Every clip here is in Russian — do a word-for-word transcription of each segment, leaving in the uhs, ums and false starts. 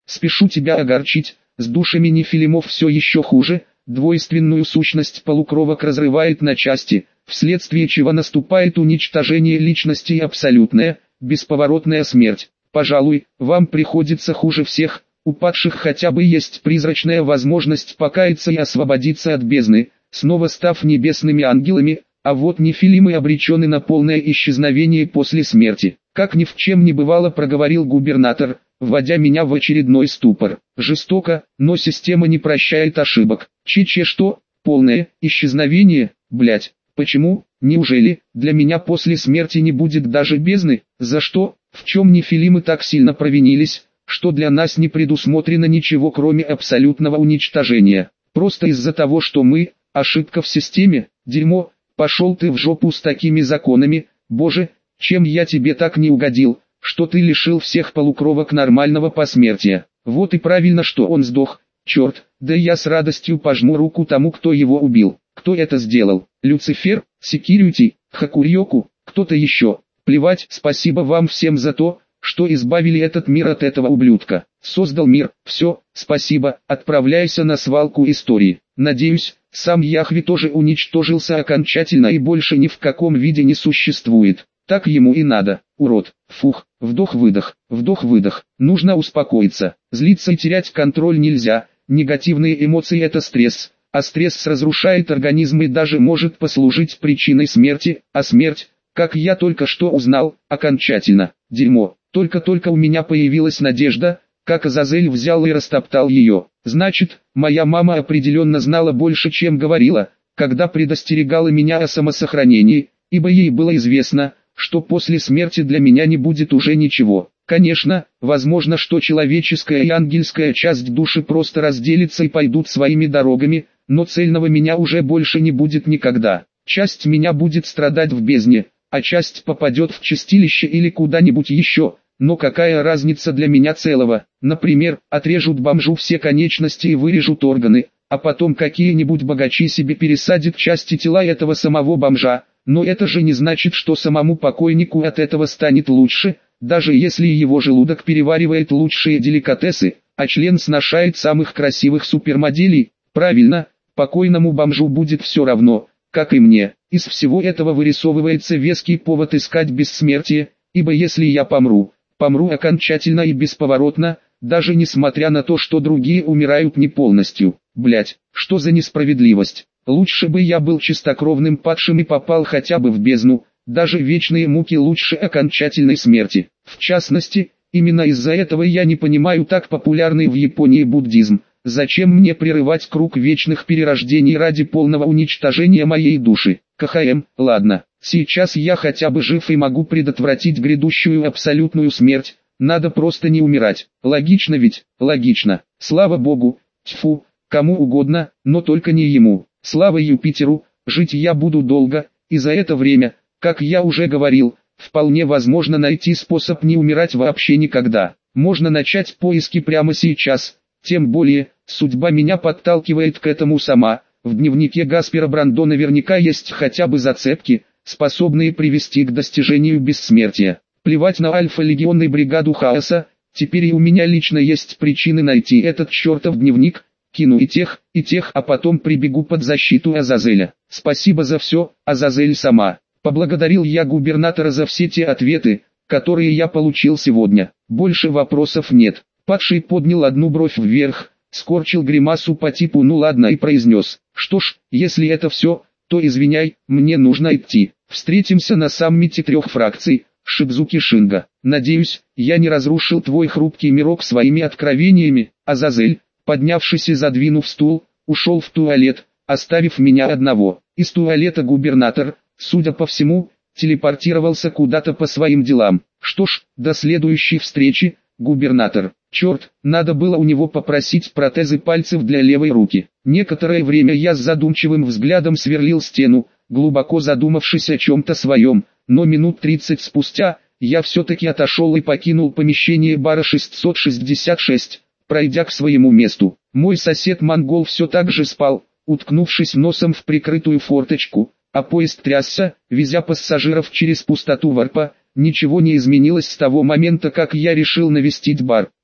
спешу тебя огорчить, с душами нефилимов все еще хуже, двойственную сущность полукровок разрывает на части, вследствие чего наступает уничтожение личности и абсолютная, бесповоротная смерть. Пожалуй, вам приходится хуже всех, у падших хотя бы есть призрачная возможность покаяться и освободиться от бездны, снова став небесными ангелами, а вот нефилимы обречены на полное исчезновение после смерти. Как ни в чем не бывало, проговорил губернатор, вводя меня в очередной ступор. Жестоко, но система не прощает ошибок. Че-че что? Полное исчезновение? Блять. Почему? Неужели для меня после смерти не будет даже бездны? За что? В чем нефилимы так сильно провинились, что для нас не предусмотрено ничего кроме абсолютного уничтожения? Просто из-за того, что мы, ошибка в системе, дерьмо, пошел ты в жопу с такими законами, боже, чем я тебе так не угодил, что ты лишил всех полукровок нормального посмертия. Вот и правильно, что он сдох, черт, да я с радостью пожму руку тому, кто его убил. Кто это сделал? Люцифер, Секьюрити, Хакурьоку, кто-то еще? Плевать, спасибо вам всем за то, что избавили этот мир от этого ублюдка. Создал мир, все, спасибо, отправляйся на свалку истории. Надеюсь, сам Яхве тоже уничтожился окончательно и больше ни в каком виде не существует. Так ему и надо, урод. Фух, вдох-выдох, вдох-выдох. Нужно успокоиться. Злиться и терять контроль нельзя. Негативные эмоции — это стресс. А стресс разрушает организм и даже может послужить причиной смерти, а смерть, как я только что узнал, окончательно. Дерьмо. Только-только у меня появилась надежда, как Азазель взял и растоптал ее. Значит, моя мама определенно знала больше, чем говорила, когда предостерегала меня о самосохранении, ибо ей было известно, что после смерти для меня не будет уже ничего. Конечно, возможно, что человеческая и ангельская часть души просто разделится и пойдут своими дорогами, но цельного меня уже больше не будет никогда. Часть меня будет страдать в бездне, а часть попадет в чистилище или куда-нибудь еще. Но какая разница для меня целого? Например, отрежут бомжу все конечности и вырежут органы, а потом какие-нибудь богачи себе пересадят части тела этого самого бомжа. Но это же не значит, что самому покойнику от этого станет лучше, даже если его желудок переваривает лучшие деликатесы, а член сношает самых красивых супермоделей. Правильно, покойному бомжу будет все равно, как и мне. Из всего этого вырисовывается веский повод искать бессмертие, ибо если я помру, помру окончательно и бесповоротно, даже несмотря на то, что другие умирают не полностью. Блять, что за несправедливость? Лучше бы я был чистокровным падшим и попал хотя бы в бездну, даже вечные муки лучше окончательной смерти. В частности, именно из-за этого я не понимаю так популярный в Японии буддизм. Зачем мне прерывать круг вечных перерождений ради полного уничтожения моей души? КХМ, ладно, сейчас я хотя бы жив и могу предотвратить грядущую абсолютную смерть, надо просто не умирать. Логично ведь? Логично. Слава Богу, тьфу, кому угодно, но только не ему. Слава Юпитеру, жить я буду долго, и за это время, как я уже говорил, вполне возможно найти способ не умирать вообще никогда. Можно начать поиски прямо сейчас, тем более, судьба меня подталкивает к этому сама. В дневнике Гаспера Брандо наверняка есть хотя бы зацепки, способные привести к достижению бессмертия. Плевать на Альфа-легион и бригаду хаоса, теперь и у меня лично есть причины найти этот чертов дневник. Кину и тех, и тех, а потом прибегу под защиту Азазеля. Спасибо за все, Азазель сама. Поблагодарил я губернатора за все те ответы, которые я получил сегодня. Больше вопросов нет. Падший поднял одну бровь вверх, скорчил гримасу по типу «ну ладно» и произнес: «Что ж, если это все, то извиняй, мне нужно идти. Встретимся на саммите трех фракций, Шидзуки Шинга. Надеюсь, я не разрушил твой хрупкий мирок своими откровениями». Азазель, поднявшись и задвинув стул, ушел в туалет, оставив меня одного. Из туалета губернатор, судя по всему, телепортировался куда-то по своим делам. Что ж, до следующей встречи, губернатор. Черт, надо было у него попросить протезы пальцев для левой руки. Некоторое время я с задумчивым взглядом сверлил стену, глубоко задумавшись о чем-то своем, но минут тридцать спустя, я все-таки отошел и покинул помещение бара шестьсот шестьдесят шесть. Пройдя к своему месту, мой сосед-монгол все так же спал, уткнувшись носом в прикрытую форточку, а поезд трясся, везя пассажиров через пустоту варпа. Ничего не изменилось с того момента, как я решил навестить бар.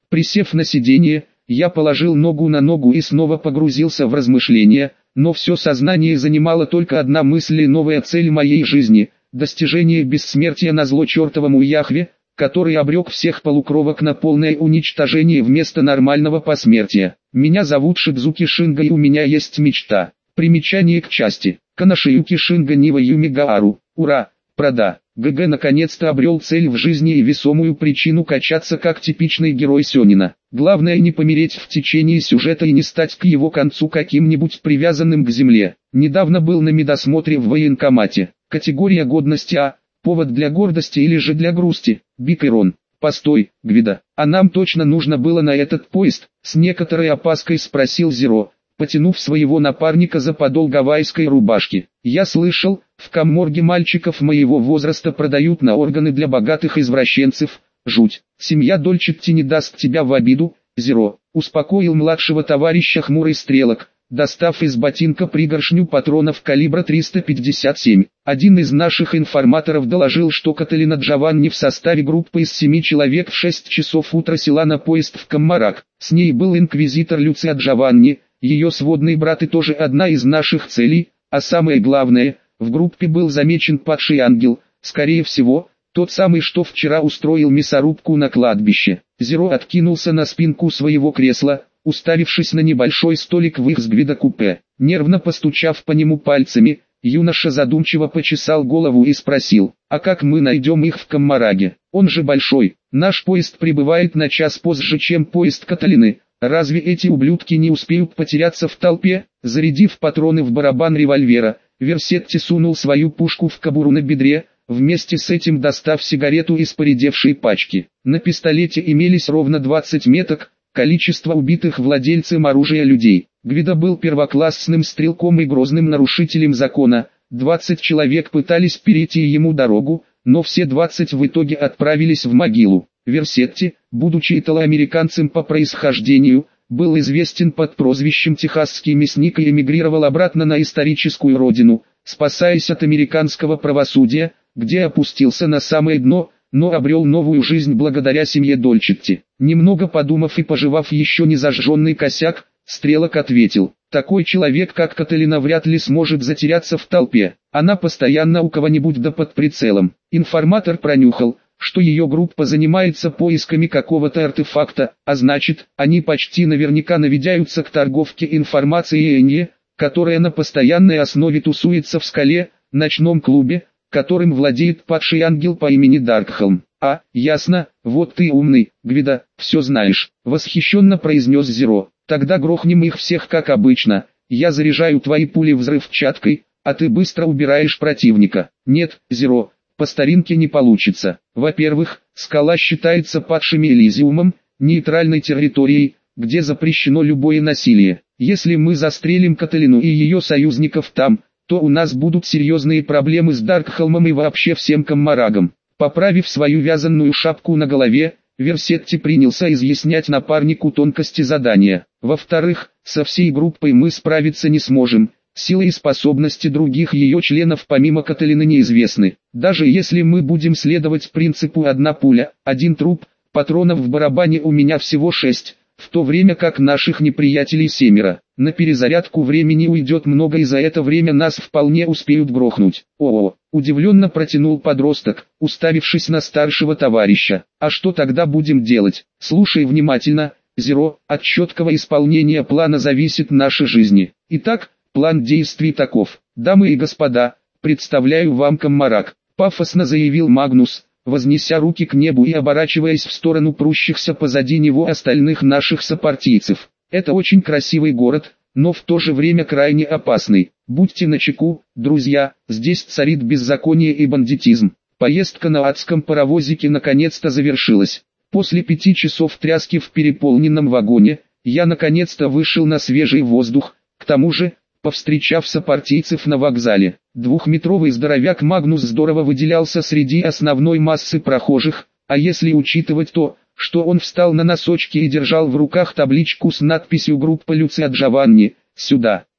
Присев на сиденье, я положил ногу на ногу и снова погрузился в размышления, но все сознание занимала только одна мысль и новая цель моей жизни – достижение бессмертия назло чертовому Яхве, который обрек всех полукровок на полное уничтожение вместо нормального посмертия. Меня зовут Шидзуки Шинга и у меня есть мечта. Примечание к части. Канашиюки Шинга Нива Юмигаару. Ура! Прода. ГГ наконец-то обрел цель в жизни и весомую причину качаться как типичный герой сёнэна. Главное не помереть в течение сюжета и не стать к его концу каким-нибудь привязанным к земле. Недавно был на медосмотре в военкомате. Категория годности А. Повод для гордости или же для грусти. Биг Ирон. Постой, Гвида, а нам точно нужно было на этот поезд? С некоторой опаской спросил Зеро, потянув своего напарника за подол гавайской рубашки. Я слышал, в каморге мальчиков моего возраста продают на органы для богатых извращенцев. Жуть. Семья Дольчетти не даст тебя в обиду, Зеро, успокоил младшего товарища хмурый стрелок, достав из ботинка пригоршню патронов калибра триста пятьдесят семь. Один из наших информаторов доложил, что Каталина Джованни в составе группы из семи человек в шесть часов утра села на поезд в Каммарак. С ней был инквизитор Люция Джованни, ее сводный брат и тоже одна из наших целей, а самое главное, в группе был замечен падший ангел, скорее всего, тот самый, что вчера устроил мясорубку на кладбище. Зеро откинулся на спинку своего кресла, уставившись на небольшой столик в их с Гвидо купе. Нервно постучав по нему пальцами, юноша задумчиво почесал голову и спросил, а как мы найдем их в Каммараге? Он же большой, наш поезд прибывает на час позже, чем поезд Каталины. Разве эти ублюдки не успеют потеряться в толпе? Зарядив патроны в барабан револьвера, Версетти сунул свою пушку в кобуру на бедре, вместе с этим достав сигарету из поредевшей пачки. На пистолете имелись ровно двадцать меток, количество убитых владельцем оружия людей. Гвидо был первоклассным стрелком и грозным нарушителем закона, двадцать человек пытались перейти ему дорогу, но все двадцать в итоге отправились в могилу. Версетти, будучи итало-американцем по происхождению, был известен под прозвищем «Техасский мясник» и эмигрировал обратно на историческую родину, спасаясь от американского правосудия, где опустился на самое дно, но обрел новую жизнь благодаря семье Дольчетти. Немного подумав и пожевав еще не зажженный косяк, Стрелок ответил, такой человек как Каталина вряд ли сможет затеряться в толпе, она постоянно у кого-нибудь да под прицелом. Информатор пронюхал, что ее группа занимается поисками какого-то артефакта, а значит, они почти наверняка наведяются к торговке информацией Энье, которая на постоянной основе тусуется в скале, ночном клубе, которым владеет падший ангел по имени Даркхолм. А, ясно, вот ты умный, Гвида, все знаешь, восхищенно произнес Зеро. Тогда грохнем их всех как обычно, я заряжаю твои пули взрывчаткой, а ты быстро убираешь противника. Нет, Зеро, по старинке не получится. Во-первых, скала считается падшим Элизиумом, нейтральной территорией, где запрещено любое насилие. Если мы застрелим Каталину и ее союзников там, то у нас будут серьезные проблемы с Даркхолмом и вообще всем Каммарагом. Поправив свою вязаную шапку на голове, Версетти принялся изъяснять напарнику тонкости задания. Во-вторых, со всей группой мы справиться не сможем. Силы и способности других ее членов помимо Каталины неизвестны. Даже если мы будем следовать принципу «одна пуля, один труп», патронов в барабане у меня всего шесть, в то время как наших неприятелей семеро. На перезарядку времени уйдет много и за это время нас вполне успеют грохнуть. О-о, удивленно протянул подросток, уставившись на старшего товарища. А что тогда будем делать? Слушай внимательно, Зеро, от четкого исполнения плана зависит наши жизни. Итак, план действий таков. Дамы и господа, представляю вам Каммарак, пафосно заявил Магнус, вознеся руки к небу и оборачиваясь в сторону прущихся позади него остальных наших сопартийцев. Это очень красивый город, но в то же время крайне опасный. Будьте начеку, друзья, здесь царит беззаконие и бандитизм. Поездка на адском паровозике наконец-то завершилась. После пяти часов тряски в переполненном вагоне, я наконец-то вышел на свежий воздух, к тому же, повстречав сопартийцев на вокзале. Двухметровый здоровяк Магнус здорово выделялся среди основной массы прохожих, а если учитывать то, что он встал на носочки и держал в руках табличку с надписью «Группа Люция Джованни», сюда,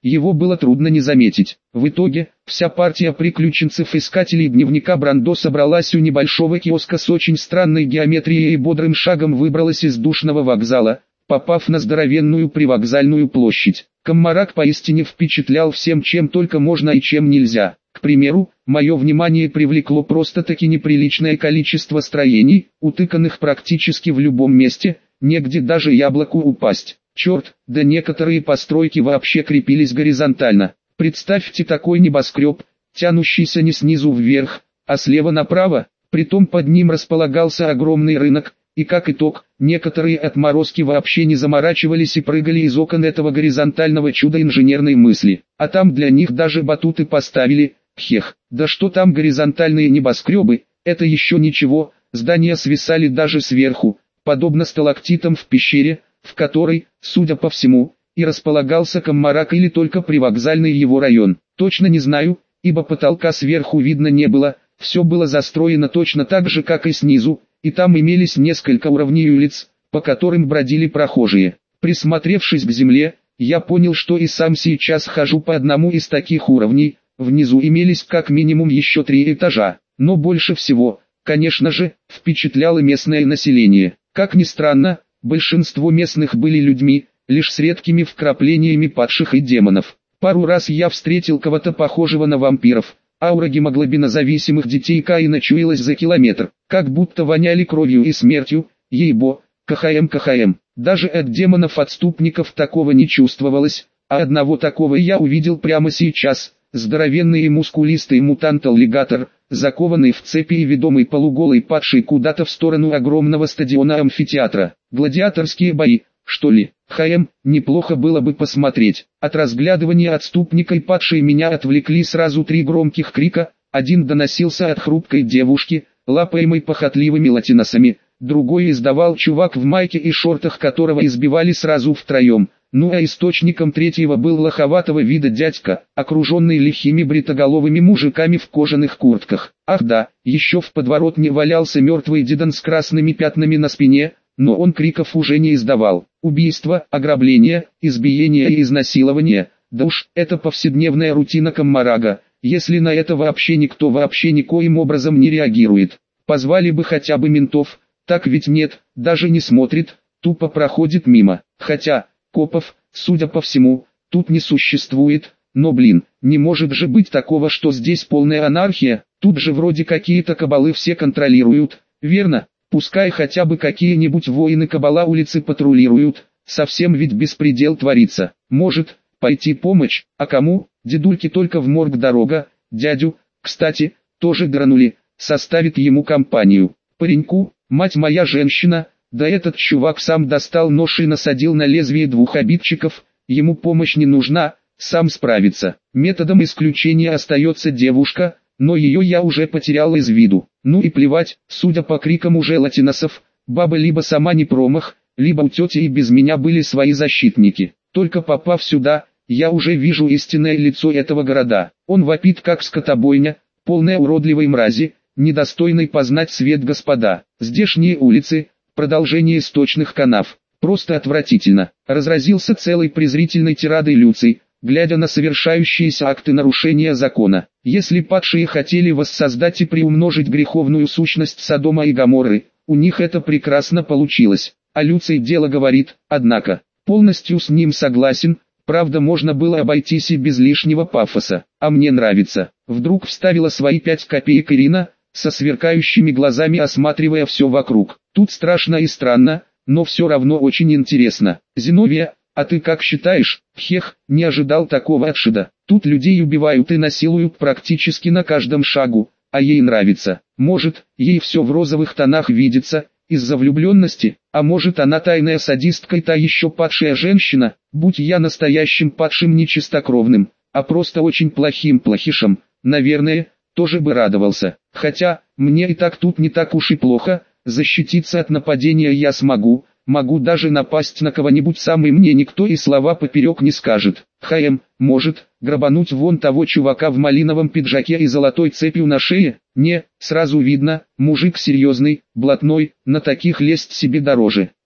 его было трудно не заметить. В итоге, вся партия приключенцев-искателей дневника Брандо собралась у небольшого киоска с очень странной геометрией и бодрым шагом выбралась из душного вокзала, попав на здоровенную привокзальную площадь. Коммарак поистине впечатлял всем, чем только можно и чем нельзя. К примеру, мое внимание привлекло просто-таки неприличное количество строений, утыканных практически в любом месте, негде даже яблоку упасть. Черт, да некоторые постройки вообще крепились горизонтально. Представьте такой небоскреб, тянущийся не снизу вверх, а слева направо, притом под ним располагался огромный рынок, и как итог, некоторые отморозки вообще не заморачивались и прыгали из окон этого горизонтального чуда инженерной мысли. А там для них даже батуты поставили, хех. Да что там горизонтальные небоскребы, это еще ничего, здания свисали даже сверху, подобно сталактитам в пещере, в которой, судя по всему, и располагался Коммарак или только привокзальный его район. Точно не знаю, ибо потолка сверху видно не было, все было застроено точно так же, как и снизу, и там имелись несколько уровней улиц, по которым бродили прохожие. Присмотревшись к земле, я понял, что и сам сейчас хожу по одному из таких уровней, внизу имелись как минимум еще три этажа, но больше всего, конечно же, впечатляло местное население. Как ни странно, большинство местных были людьми, лишь с редкими вкраплениями падших и демонов. Пару раз я встретил кого-то похожего на вампиров. Аура гемоглобинозависимых детей Каина чуялась за километр, как будто воняли кровью и смертью, ей-бо, КХМ КХМ. Даже от демонов-отступников такого не чувствовалось, а одного такого я увидел прямо сейчас, здоровенный и мускулистый мутант-аллигатор, закованный в цепи и ведомый полуголый падший куда-то в сторону огромного стадиона-амфитеатра. Гладиаторские бои, что ли? ХМ, неплохо было бы посмотреть. От разглядывания отступника и падшей меня отвлекли сразу три громких крика. Один доносился от хрупкой девушки, лапаемой похотливыми латиносами, другой издавал чувак в майке и шортах, которого избивали сразу втроем. Ну а источником третьего был лоховатого вида дядька, окруженный лихими бритоголовыми мужиками в кожаных куртках. Ах да, еще в подворотне валялся мертвый Дидон с красными пятнами на спине, но он криков уже не издавал. Убийство, ограбление, избиение и изнасилование, да уж, это повседневная рутина Коммарага, если на это вообще никто вообще никоим образом не реагирует. Позвали бы хотя бы ментов, так ведь нет, даже не смотрит, тупо проходит мимо. Хотя, копов, судя по всему, тут не существует, но блин, не может же быть такого, что здесь полная анархия, тут же вроде какие-то кабалы все контролируют, верно? Пускай хотя бы какие-нибудь воины кабала улицы патрулируют, совсем ведь беспредел творится. Может, пойти помочь, а кому? Дедульке только в морг дорога, дядю, кстати, тоже гранули, составит ему компанию. Пареньку, мать моя женщина, да этот чувак сам достал нож и насадил на лезвие двух обидчиков, ему помощь не нужна, сам справится. Методом исключения остается девушка, но ее я уже потерял из виду. Ну и плевать, судя по крикам уже латиносов, баба либо сама не промах, либо у тети и без меня были свои защитники. Только попав сюда, я уже вижу истинное лицо этого города. Он вопит как скотобойня, полная уродливой мрази, недостойной познать свет господа. Здешние улицы, продолжение сточных канав. Просто отвратительно. Разразился целой презрительной тирадой Люций, глядя на совершающиеся акты нарушения закона. Если падшие хотели воссоздать и приумножить греховную сущность Содома и Гоморры, у них это прекрасно получилось. А Люций дело говорит, однако, полностью с ним согласен, правда можно было обойтись и без лишнего пафоса. А мне нравится. Вдруг вставила свои пять копеек Ирина, со сверкающими глазами осматривая все вокруг. Тут страшно и странно, но все равно очень интересно. Зиновия, а ты как считаешь? Хех, не ожидал такого от Шида. Тут людей убивают и насилуют практически на каждом шагу, а ей нравится. Может, ей все в розовых тонах видится, из-за влюбленности, а может она тайная садистка и та еще падшая женщина, будь я настоящим падшим не чистокровным, а просто очень плохим плохишем, наверное, тоже бы радовался. Хотя, мне и так тут не так уж и плохо, защититься от нападения я смогу, могу даже напасть на кого-нибудь сам и мне никто и слова поперек не скажет. ХМ, может, грабануть вон того чувака в малиновом пиджаке и золотой цепью на шее? Не, сразу видно, мужик серьезный, блатной, на таких лезть себе дороже.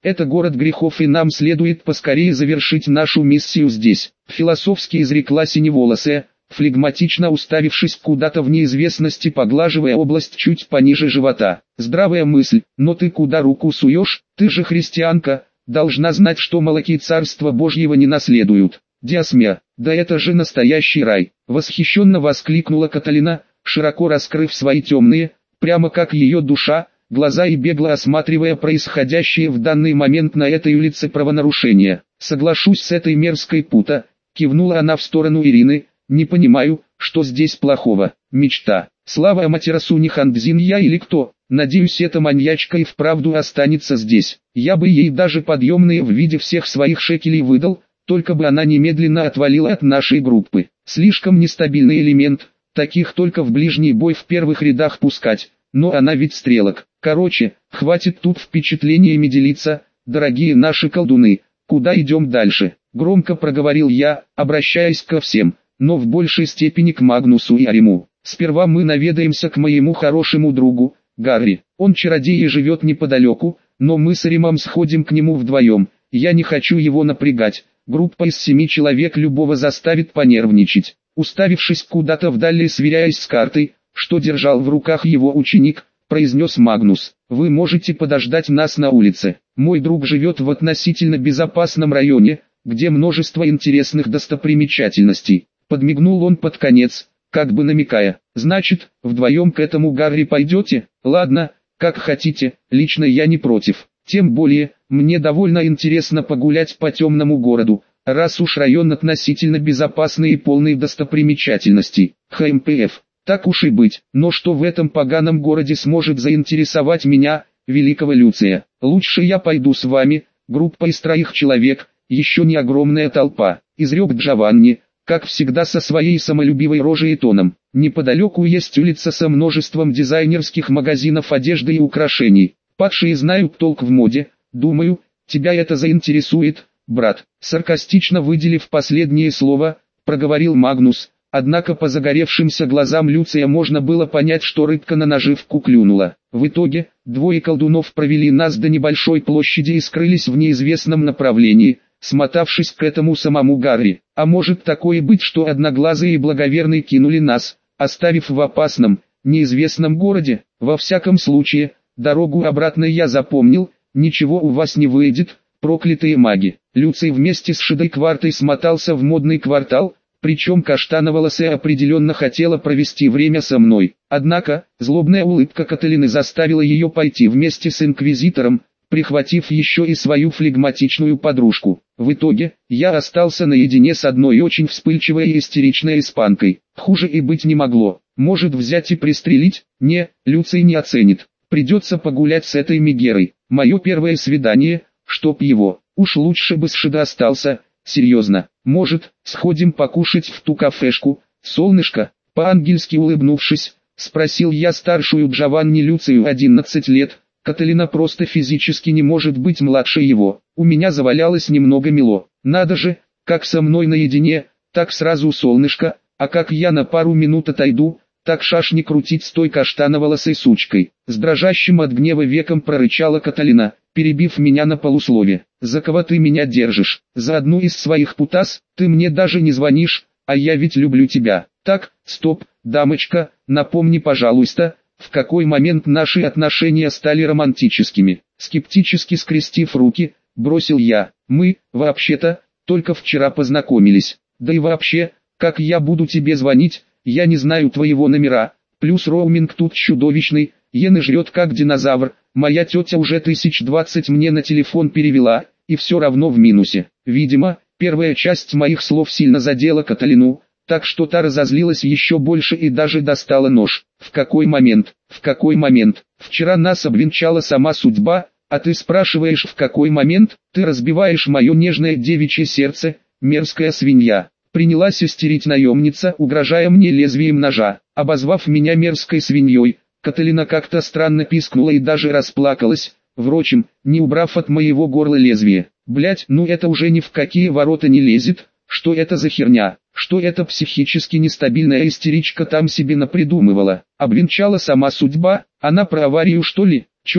Это город грехов, и нам следует поскорее завершить нашу миссию здесь. Философски изрекла синеволосая, флегматично уставившись куда-то в неизвестности, поглаживая область чуть пониже живота. Здравая мысль, но ты куда руку суешь? Ты же христианка, должна знать, что молоки Царства Божьего не наследуют. Диасмя, да это же настоящий рай! Восхищенно воскликнула Каталина, широко раскрыв свои темные, прямо как ее душа, глаза и бегло осматривая происходящее в данный момент на этой улице правонарушения. Соглашусь с этой мерзкой пута, кивнула она в сторону Ирины. Не понимаю, что здесь плохого. Мечта. Слава Аматерасу Хандзин я или кто? Надеюсь, эта маньячка и вправду останется здесь. Я бы ей даже подъемные в виде всех своих шекелей выдал, только бы она немедленно отвалила от нашей группы. Слишком нестабильный элемент, таких только в ближний бой в первых рядах пускать, но она ведь стрелок. Короче, хватит тут впечатлениями делиться, дорогие наши колдуны, куда идем дальше? Громко проговорил я, обращаясь ко всем, но в большей степени к Магнусу и Ариму. Сперва мы наведаемся к моему хорошему другу, Гарри. Он чародей и живет неподалеку, но мы с Аримом сходим к нему вдвоем. Я не хочу его напрягать. Группа из семи человек любого заставит понервничать. Уставившись куда-то вдали и сверяясь с картой, что держал в руках его ученик, произнес Магнус. Вы можете подождать нас на улице. Мой друг живет в относительно безопасном районе, где множество интересных достопримечательностей. Подмигнул он под конец, как бы намекая. Значит, вдвоем к этому Гарри пойдете? Ладно, как хотите, лично я не против. Тем более, мне довольно интересно погулять по темному городу, раз уж район относительно безопасный и полный достопримечательностей. ХМПФ. Так уж и быть, но что в этом поганом городе сможет заинтересовать меня, великого Люция? Лучше я пойду с вами, группа из троих человек, еще не огромная толпа, изрек Джованни, как всегда со своей самолюбивой рожей и тоном. Неподалеку есть улица со множеством дизайнерских магазинов одежды и украшений. Падшие знают толк в моде, думаю, тебя это заинтересует, брат. Саркастично выделив последнее слово, проговорил Магнус, однако по загоревшимся глазам Люция можно было понять, что рыбка на наживку клюнула. В итоге, двое колдунов провели нас до небольшой площади и скрылись в неизвестном направлении, смотавшись к этому самому Гарри. А может такое быть, что Одноглазый и Благоверный кинули нас, оставив в опасном, неизвестном городе? Во всяком случае, дорогу обратно я запомнил, ничего у вас не выйдет, проклятые маги. Люций вместе с Шидой Квартой смотался в модный квартал, причем каштановолосая определенно хотела провести время со мной. Однако, злобная улыбка Каталины заставила ее пойти вместе с Инквизитором, прихватив еще и свою флегматичную подружку. В итоге, я остался наедине с одной очень вспыльчивой и истеричной испанкой. Хуже и быть не могло. Может взять и пристрелить? Не, Люций не оценит. Придется погулять с этой Мегерой. Мое первое свидание, чтоб его. Уж лучше бы с Шидо остался. Серьезно. Может, сходим покушать в ту кафешку, солнышко? По-ангельски улыбнувшись, спросил я старшую Джованни. Люцию одиннадцать лет. Каталина просто физически не может быть младше его. У меня завалялось немного мило. Надо же, как со мной наедине, так сразу солнышко, а как я на пару минут отойду, так шашни крутить с той каштановолосой сучкой. С дрожащим от гнева веком прорычала Каталина, перебив меня на полуслове. За кого ты меня держишь? За одну из своих путас? Ты мне даже не звонишь, а я ведь люблю тебя. Так, стоп, дамочка, напомни, пожалуйста, в какой момент наши отношения стали романтическими? Скептически скрестив руки, бросил я. Мы, вообще-то, только вчера познакомились. Да и вообще, как я буду тебе звонить, я не знаю твоего номера. Плюс роуминг тут чудовищный, иены жрет как динозавр. Моя тетя уже тысяч двадцать мне на телефон перевела, и все равно в минусе. Видимо, первая часть моих слов сильно задела Каталину, так что та разозлилась еще больше и даже достала нож. В какой момент? В какой момент? Вчера нас обвенчала сама судьба, а ты спрашиваешь, в какой момент? Ты разбиваешь мое нежное девичье сердце, мерзкая свинья. Принялась истерить наемница, угрожая мне лезвием ножа. Обозвав меня мерзкой свиньей, Каталина как-то странно пискнула и даже расплакалась, впрочем, не убрав от моего горла лезвие. Блять, ну это уже ни в какие ворота не лезет. Что это за херня? Что эта психически нестабильная истеричка там себе напридумывала? Обвенчала сама судьба? Она про аварию что ли? Черт,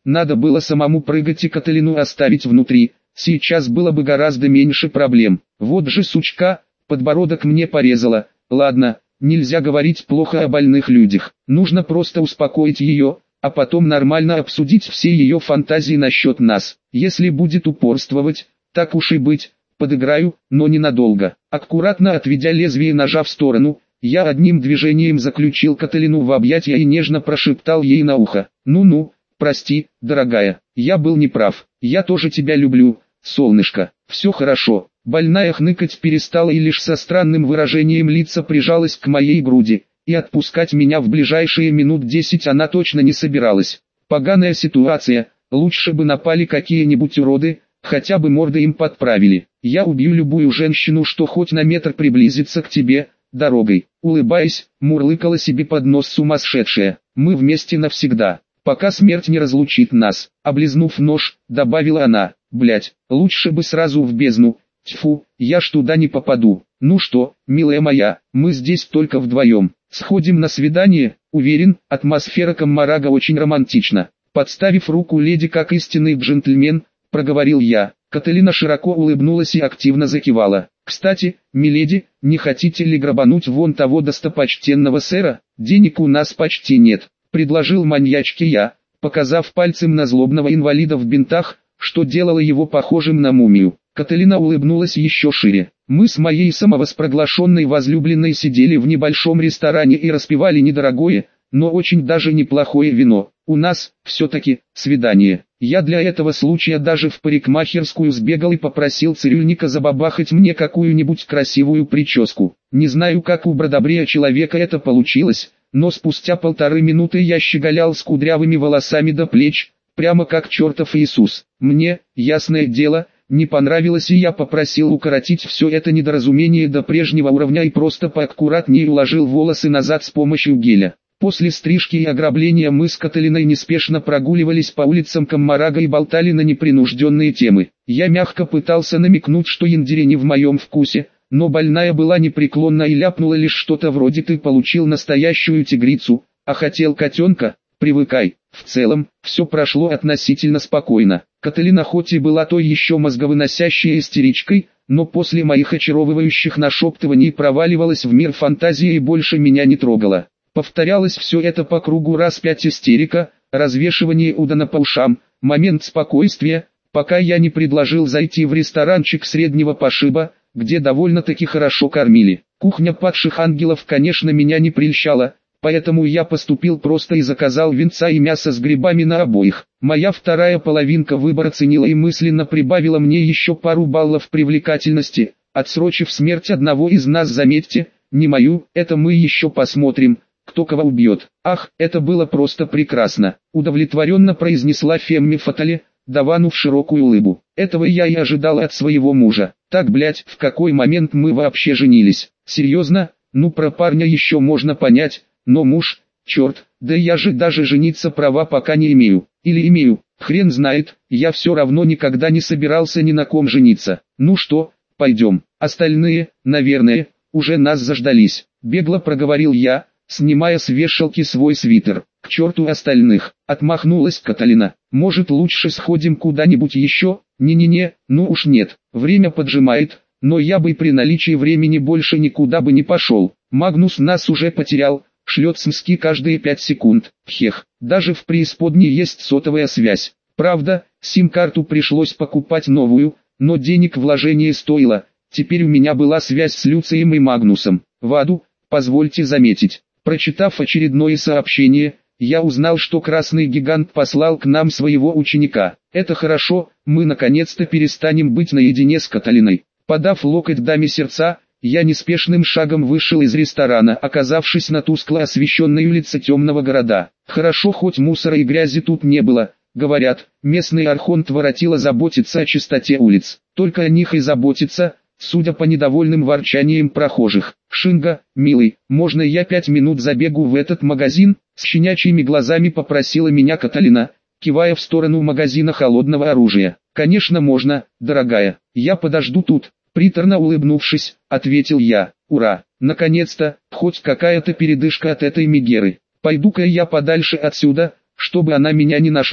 надо было самому прыгать и Каталину оставить внутри, сейчас было бы гораздо меньше проблем. Вот же сучка, подбородок мне порезала. Ладно, нельзя говорить плохо о больных людях, нужно просто успокоить ее, а потом нормально обсудить все ее фантазии насчет нас. Если будет упорствовать, так уж и быть, подыграю, но ненадолго. Аккуратно отведя лезвие ножа в сторону, я одним движением заключил Каталину в объятия и нежно прошептал ей на ухо: «Ну-ну, прости, дорогая, я был неправ, я тоже тебя люблю, солнышко, все хорошо». Больная хныкать перестала и лишь со странным выражением лица прижалась к моей груди, и отпускать меня в ближайшие минут десять она точно не собиралась. Поганая ситуация, лучше бы напали какие-нибудь уроды, хотя бы морды им подправили. Я убью любую женщину, что хоть на метр приблизится к тебе, дорогой. Улыбаясь, мурлыкала себе под нос сумасшедшая. Мы вместе навсегда, пока смерть не разлучит нас. Облизнув нож, добавила она: блять, лучше бы сразу в бездну. Тьфу, я ж туда не попаду. Ну что, милая моя, мы здесь только вдвоем. Сходим на свидание, уверен, атмосфера Каммарага очень романтична. Подставив руку леди как истинный джентльмен, проговорил я. Каталина широко улыбнулась и активно закивала. Кстати, миледи, не хотите ли грабануть вон того достопочтенного сэра? Денег у нас почти нет, предложил маньячке я, показав пальцем на злобного инвалида в бинтах, что делало его похожим на мумию. Каталина улыбнулась еще шире. Мы с моей самовоспровозглашенной возлюбленной сидели в небольшом ресторане и распивали недорогое, но очень даже неплохое вино. У нас, все-таки, свидание. Я для этого случая даже в парикмахерскую сбегал и попросил цирюльника забабахать мне какую-нибудь красивую прическу. Не знаю, как у бродобрея человека это получилось, но спустя полторы минуты я щеголял с кудрявыми волосами до плеч, прямо как чертов Иисус. Мне, ясное дело, не понравилось, и я попросил укоротить все это недоразумение до прежнего уровня и просто поаккуратнее уложил волосы назад с помощью геля. После стрижки и ограбления мы с Каталиной неспешно прогуливались по улицам Каммарага и болтали на непринужденные темы. Я мягко пытался намекнуть, что яндири не в моем вкусе, но больная была непреклонна и ляпнула лишь что-то вроде: «Ты получил настоящую тигрицу, а хотел котенка, привыкай». В целом, все прошло относительно спокойно. Каталина хоть и была той еще мозговыносящей истеричкой, но после моих очаровывающих нашептываний проваливалась в мир фантазии и больше меня не трогала. Повторялось все это по кругу раз пять: истерика, развешивание удана по ушам, момент спокойствия, пока я не предложил зайти в ресторанчик среднего пошиба, где довольно-таки хорошо кормили. Кухня падших ангелов, конечно, меня не прельщала, поэтому я поступил просто и заказал винца и мясо с грибами на обоих. Моя вторая половинка выбор оценила и мысленно прибавила мне еще пару баллов привлекательности, отсрочив смерть одного из нас, заметьте, не мою, это мы еще посмотрим, кто кого убьет. Ах, это было просто прекрасно, удовлетворенно произнесла Фемми Фатале, даванув широкую улыбку. Этого я и ожидал от своего мужа. Так, блять, в какой момент мы вообще женились? Серьезно? Ну, про парня еще можно понять, но муж, черт, да я же даже жениться права пока не имею. Или имею, хрен знает, я все равно никогда не собирался ни на ком жениться. Ну что, пойдем. Остальные, наверное, уже нас заждались. Бегло проговорил я, снимая с вешалки свой свитер. К черту остальных, отмахнулась Каталина. Может, лучше сходим куда-нибудь еще? Не-не-не, ну уж нет, время поджимает, но я бы при наличии времени больше никуда бы не пошел. Магнус нас уже потерял, шлет смски каждые пять секунд. Хех, даже в преисподней есть сотовая связь. Правда, сим-карту пришлось покупать новую, но денег вложение стоило. Теперь у меня была связь с Люцием и Магнусом. В аду, позвольте заметить. Прочитав очередное сообщение, я узнал, что Красный Гигант послал к нам своего ученика. Это хорошо, мы наконец-то перестанем быть наедине с Каталиной. Подав локоть даме сердца, я неспешным шагом вышел из ресторана, оказавшись на тускло освещенной улице темного города. Хорошо, хоть мусора и грязи тут не было. Говорят, местный архонт воротило заботится о чистоте улиц. Только о них и заботится, судя по недовольным ворчаниям прохожих. «Шинга, милый, можно я пять минут забегу в этот магазин?» С щенячьими глазами попросила меня Каталина, кивая в сторону магазина холодного оружия. «Конечно можно, дорогая, я подожду тут», приторно улыбнувшись, ответил я. «Ура, наконец-то, хоть какая-то передышка от этой Мегеры. Пойду-ка я подальше отсюда, чтобы она меня не нашла».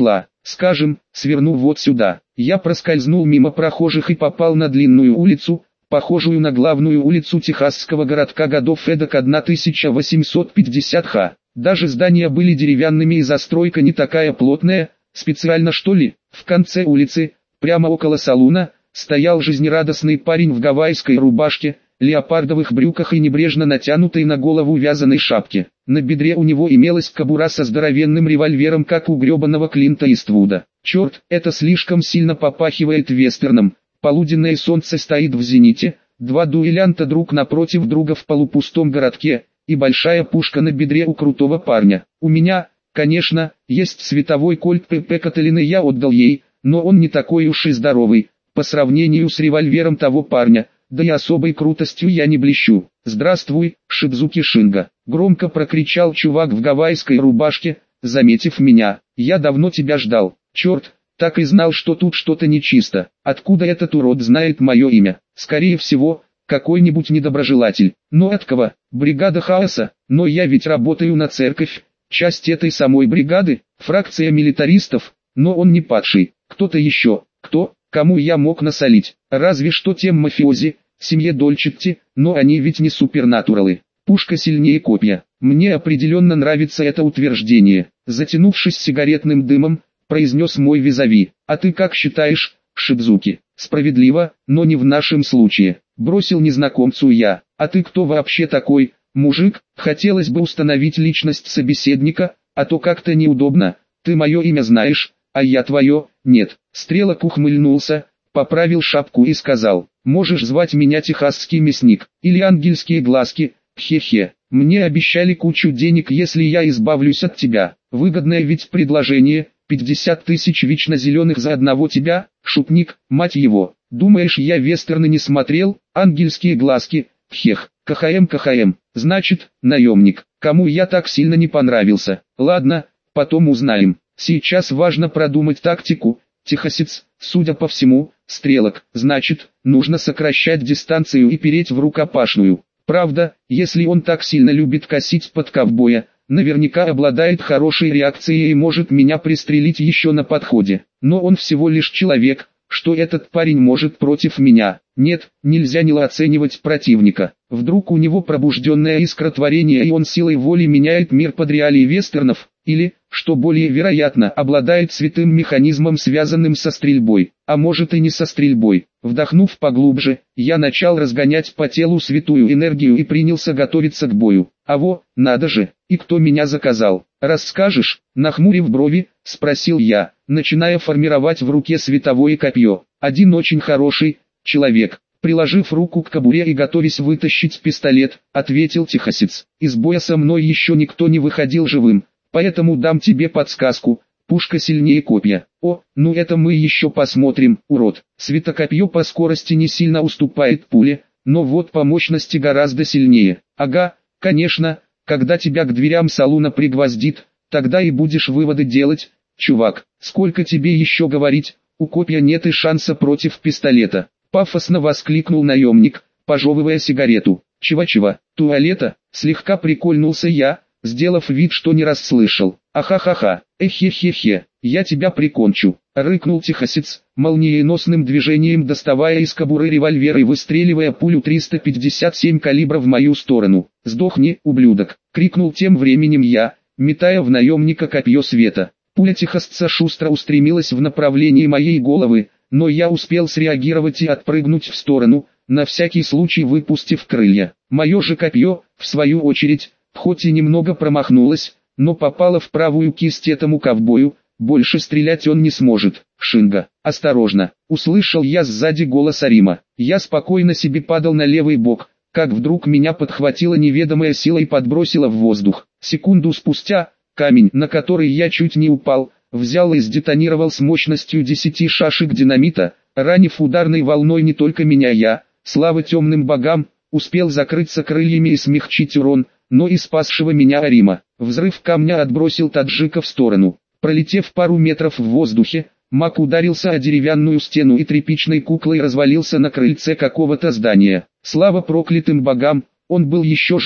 Скажем, сверну вот сюда. Я проскользнул мимо прохожих и попал на длинную улицу, похожую на главную улицу техасского городка годов эдак тысяча восемьсот пятидесятых. Даже здания были деревянными и застройка не такая плотная, специально что ли. В конце улицы, прямо около салуна, стоял жизнерадостный парень в гавайской рубашке, леопардовых брюках и небрежно натянутой на голову вязаной шапке. На бедре у него имелась кобура со здоровенным револьвером, как у гребаного Клинта Иствуда. Черт, это слишком сильно попахивает вестерном. Полуденное солнце стоит в зените, два дуэлянта друг напротив друга в полупустом городке, и большая пушка на бедре у крутого парня. У меня, конечно, есть световой кольт ПП Каталины, я отдал ей, но он не такой уж и здоровый, по сравнению с револьвером того парня, да и особой крутостью я не блещу. «Здравствуй, Шидзуки Шинга», — громко прокричал чувак в гавайской рубашке, заметив меня. «Я давно тебя ждал, черт, так и знал, что тут что-то нечисто. Откуда этот урод знает мое имя? Скорее всего, какой-нибудь недоброжелатель. Но от кого? Бригада хаоса? Но я ведь работаю на церковь, часть этой самой бригады, фракция милитаристов, но он не падший. Кто-то еще, кто, кому я мог насолить? Разве что тем мафиози, семье Дольчетти, но они ведь не супернатуралы. Пушка сильнее копья. Мне определенно нравится это утверждение. Затянувшись сигаретным дымом, произнес мой визави. А ты как считаешь, Шидзуки? Справедливо, но не в нашем случае. Бросил незнакомцу я. А ты кто вообще такой, мужик? Хотелось бы установить личность собеседника, а то как-то неудобно. Ты мое имя знаешь, а я твое, нет. Стрелок ухмыльнулся, поправил шапку и сказал: можешь звать меня техасский мясник, или ангельские глазки, хе-хе. Мне обещали кучу денег, если я избавлюсь от тебя. Выгодное ведь предложение, пятьдесят тысяч вечно зеленых за одного тебя, шутник, мать его. Думаешь, я вестерны не смотрел, ангельские глазки, хех, КХМ КХМ, значит, наемник, кому я так сильно не понравился. Ладно, потом узнаем. Сейчас важно продумать тактику. Техасец, судя по всему, стрелок, значит, нужно сокращать дистанцию и переть в рукопашную. Правда, если он так сильно любит косить под ковбоя, наверняка обладает хорошей реакцией и может меня пристрелить еще на подходе. Но он всего лишь человек, что этот парень может против меня. Нет, нельзя недооценивать противника. Вдруг у него пробужденная искра творения и он силой воли меняет мир под реалии вестернов, или, что более вероятно, обладает святым механизмом, связанным со стрельбой, а может и не со стрельбой. Вдохнув поглубже, я начал разгонять по телу святую энергию и принялся готовиться к бою. А во, надо же, и кто меня заказал? Расскажешь? Нахмурив брови, спросил я, начиная формировать в руке световое копье. Один очень хороший человек, приложив руку к кобуре и готовясь вытащить пистолет, ответил техасец. Из боя со мной еще никто не выходил живым, поэтому дам тебе подсказку. Пушка сильнее копья. О, ну это мы еще посмотрим, урод. Светокопье по скорости не сильно уступает пуле, но вот по мощности гораздо сильнее. Ага, конечно, когда тебя к дверям салуна пригвоздит, тогда и будешь выводы делать. Чувак, сколько тебе еще говорить, у копья нет и шанса против пистолета. Пафосно воскликнул наемник, пожевывая сигарету. Чего-чего, туалета? Слегка прикольнулся я, сделав вид, что не расслышал. Ахахаха, эхе-хе-хе, я тебя прикончу, рыкнул техасец, молниеносным движением доставая из кобуры револьвер и выстреливая пулю триста пятьдесят семь калибра в мою сторону. Сдохни, ублюдок, крикнул тем временем я, метая в наемника копье света. Пуля техасца шустро устремилась в направлении моей головы, но я успел среагировать и отпрыгнуть в сторону, на всякий случай выпустив крылья. Мое же копье, в свою очередь, хоть и немного промахнулось, но попало в правую кисть этому ковбою, больше стрелять он не сможет. Шинга, осторожно, услышал я сзади голос Арима. Я спокойно себе падал на левый бок, как вдруг меня подхватила неведомая сила и подбросила в воздух. Секунду спустя, камень, на который я чуть не упал, взял и сдетонировал с мощностью десяти шашек динамита, ранив ударной волной не только меня. Я, слава темным богам, успел закрыться крыльями и смягчить урон, но и спасшего меня Арима. Взрыв камня отбросил таджика в сторону. Пролетев пару метров в воздухе, маг ударился о деревянную стену и тряпичной куклой развалился на крыльце какого-то здания. Слава проклятым богам, он был еще жив,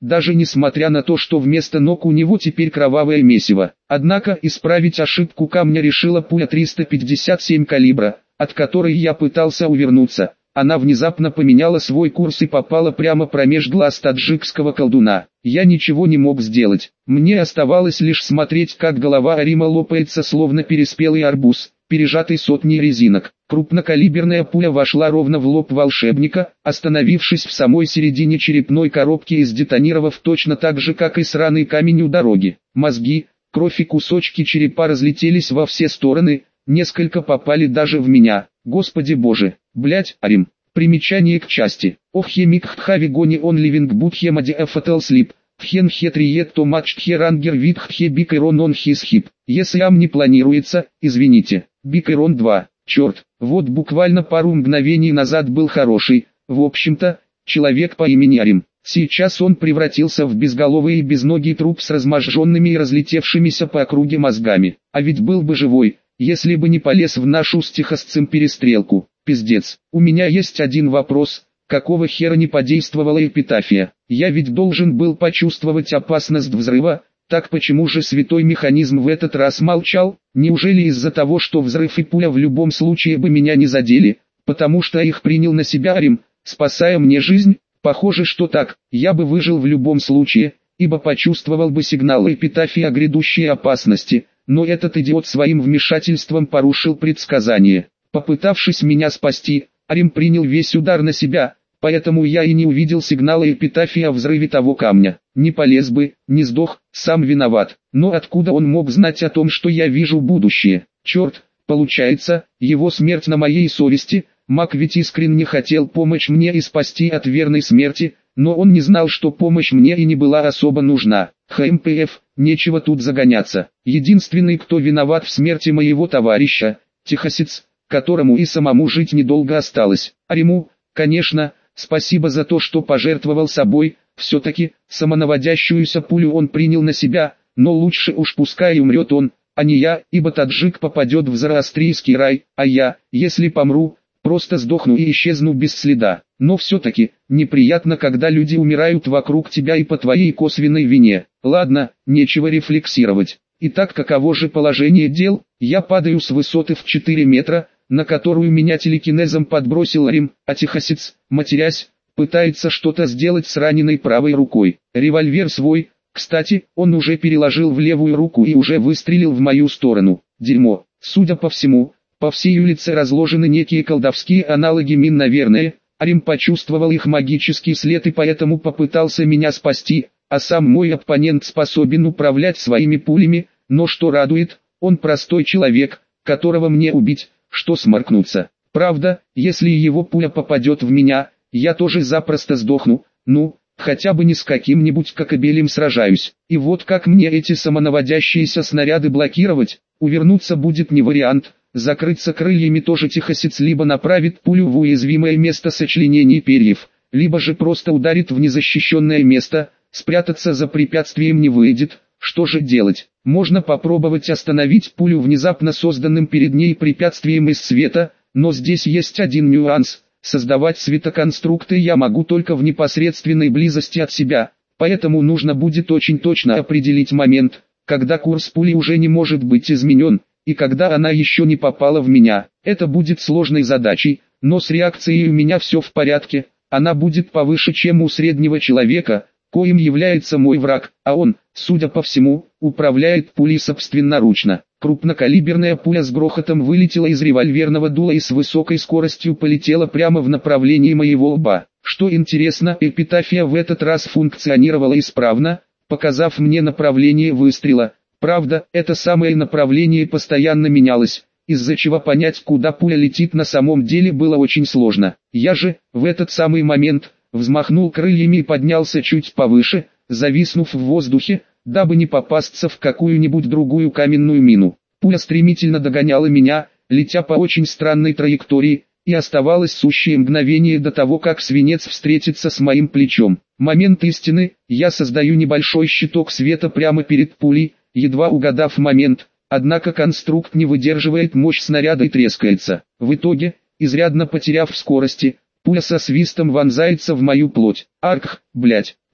даже несмотря на то, что вместо ног у него теперь кровавое месиво. Однако исправить ошибку камня решила пуля триста пятьдесят семь калибра, от которой я пытался увернуться. Она внезапно поменяла свой курс и попала прямо промеж глаз таджикского колдуна. Я ничего не мог сделать. Мне оставалось лишь смотреть, как голова Арима лопается, словно переспелый арбуз, пережатый сотней резинок. Крупнокалиберная пуля вошла ровно в лоб волшебника, остановившись в самой середине черепной коробки и сдетонировав точно так же, как и сраный камень у дороги. Мозги, кровь и кусочки черепа разлетелись во все стороны, несколько попали даже в меня. Господи боже, блять, Арим. Примечание к части. Охемик хтхави гони он ливинг будхемади эфател слип. Хен хетриет то матч херангер вид хе бикерон он хисхип. Если ам не планируется, извините. Бикерон два. Черт, вот буквально пару мгновений назад был хороший, в общем-то, человек по имени Арим. Сейчас он превратился в безголовый и безногий труп с разможженными и разлетевшимися по округе мозгами. А ведь был бы живой, если бы не полез в нашу с Техасцем перестрелку. Пиздец. У меня есть один вопрос. Какого хера не подействовала эпитафия? Я ведь должен был почувствовать опасность взрыва. Так почему же святой механизм в этот раз молчал? Неужели из-за того, что взрыв и пуля в любом случае бы меня не задели? Потому что их принял на себя Арим, спасая мне жизнь? Похоже, что так. Я бы выжил в любом случае, ибо почувствовал бы сигналы эпитафии о грядущей опасности. Но этот идиот своим вмешательством порушил предсказание. Попытавшись меня спасти, Арим принял весь удар на себя, поэтому я и не увидел сигнала эпитафии о взрыве того камня. Не полез бы, не сдох, сам виноват. Но откуда он мог знать о том, что я вижу будущее? Черт, получается, его смерть на моей совести. Маг ведь искренне хотел помочь мне и спасти от верной смерти, но он не знал, что помощь мне и не была особо нужна. ХМПФ, нечего тут загоняться. Единственный, кто виноват в смерти моего товарища, техасец, которому и самому жить недолго осталось. Ариму, конечно, спасибо за то, что пожертвовал собой. Все-таки, самонаводящуюся пулю он принял на себя, но лучше уж пускай умрет он, а не я, ибо таджик попадет в зороастрийский рай, а я, если помру, просто сдохну и исчезну без следа. Но все-таки, неприятно, когда люди умирают вокруг тебя и по твоей косвенной вине. Ладно, нечего рефлексировать. Итак, каково же положение дел? Я падаю с высоты в четыре метра, на которую меня телекинезом подбросил Арим, а техасец, матерясь, пытается что-то сделать с раненой правой рукой. Револьвер свой, кстати, он уже переложил в левую руку и уже выстрелил в мою сторону. Дерьмо. Судя по всему, по всей улице разложены некие колдовские аналоги мин, наверное. Арим почувствовал их магический след и поэтому попытался меня спасти, а сам мой оппонент способен управлять своими пулями, но что радует, он простой человек, которого мне убить, что сморкнуться. Правда, если его пуля попадет в меня, я тоже запросто сдохну, ну, хотя бы не с каким-нибудь кокобелем сражаюсь. И вот как мне эти самонаводящиеся снаряды блокировать? Увернуться будет не вариант, закрыться крыльями тоже техасец либо направит пулю в уязвимое место сочленений перьев, либо же просто ударит в незащищенное место, спрятаться за препятствием не выйдет. Что же делать? Можно попробовать остановить пулю внезапно созданным перед ней препятствием из света, но здесь есть один нюанс. Создавать светоконструкты я могу только в непосредственной близости от себя, поэтому нужно будет очень точно определить момент, когда курс пули уже не может быть изменен, и когда она еще не попала в меня. Это будет сложной задачей, но с реакцией у меня все в порядке, она будет повыше, чем у среднего человека, коим является мой враг, а он, судя по всему, управляет пулей собственноручно. Крупнокалиберная пуля с грохотом вылетела из револьверного дула и с высокой скоростью полетела прямо в направлении моего лба. Что интересно, эпитафия в этот раз функционировала исправно, показав мне направление выстрела. Правда, это самое направление постоянно менялось, из-за чего понять, куда пуля летит на самом деле было очень сложно. Я же, в этот самый момент, взмахнул крыльями и поднялся чуть повыше, зависнув в воздухе, дабы не попасться в какую-нибудь другую каменную мину. Пуля стремительно догоняла меня, летя по очень странной траектории, и оставалось сущее мгновение до того, как свинец встретится с моим плечом. Момент истины, я создаю небольшой щиток света прямо перед пулей, едва угадав момент, однако конструкт не выдерживает мощь снаряда и трескается. В итоге, изрядно потеряв в скорости, пуля со свистом вонзается в мою плоть. Арх, блять.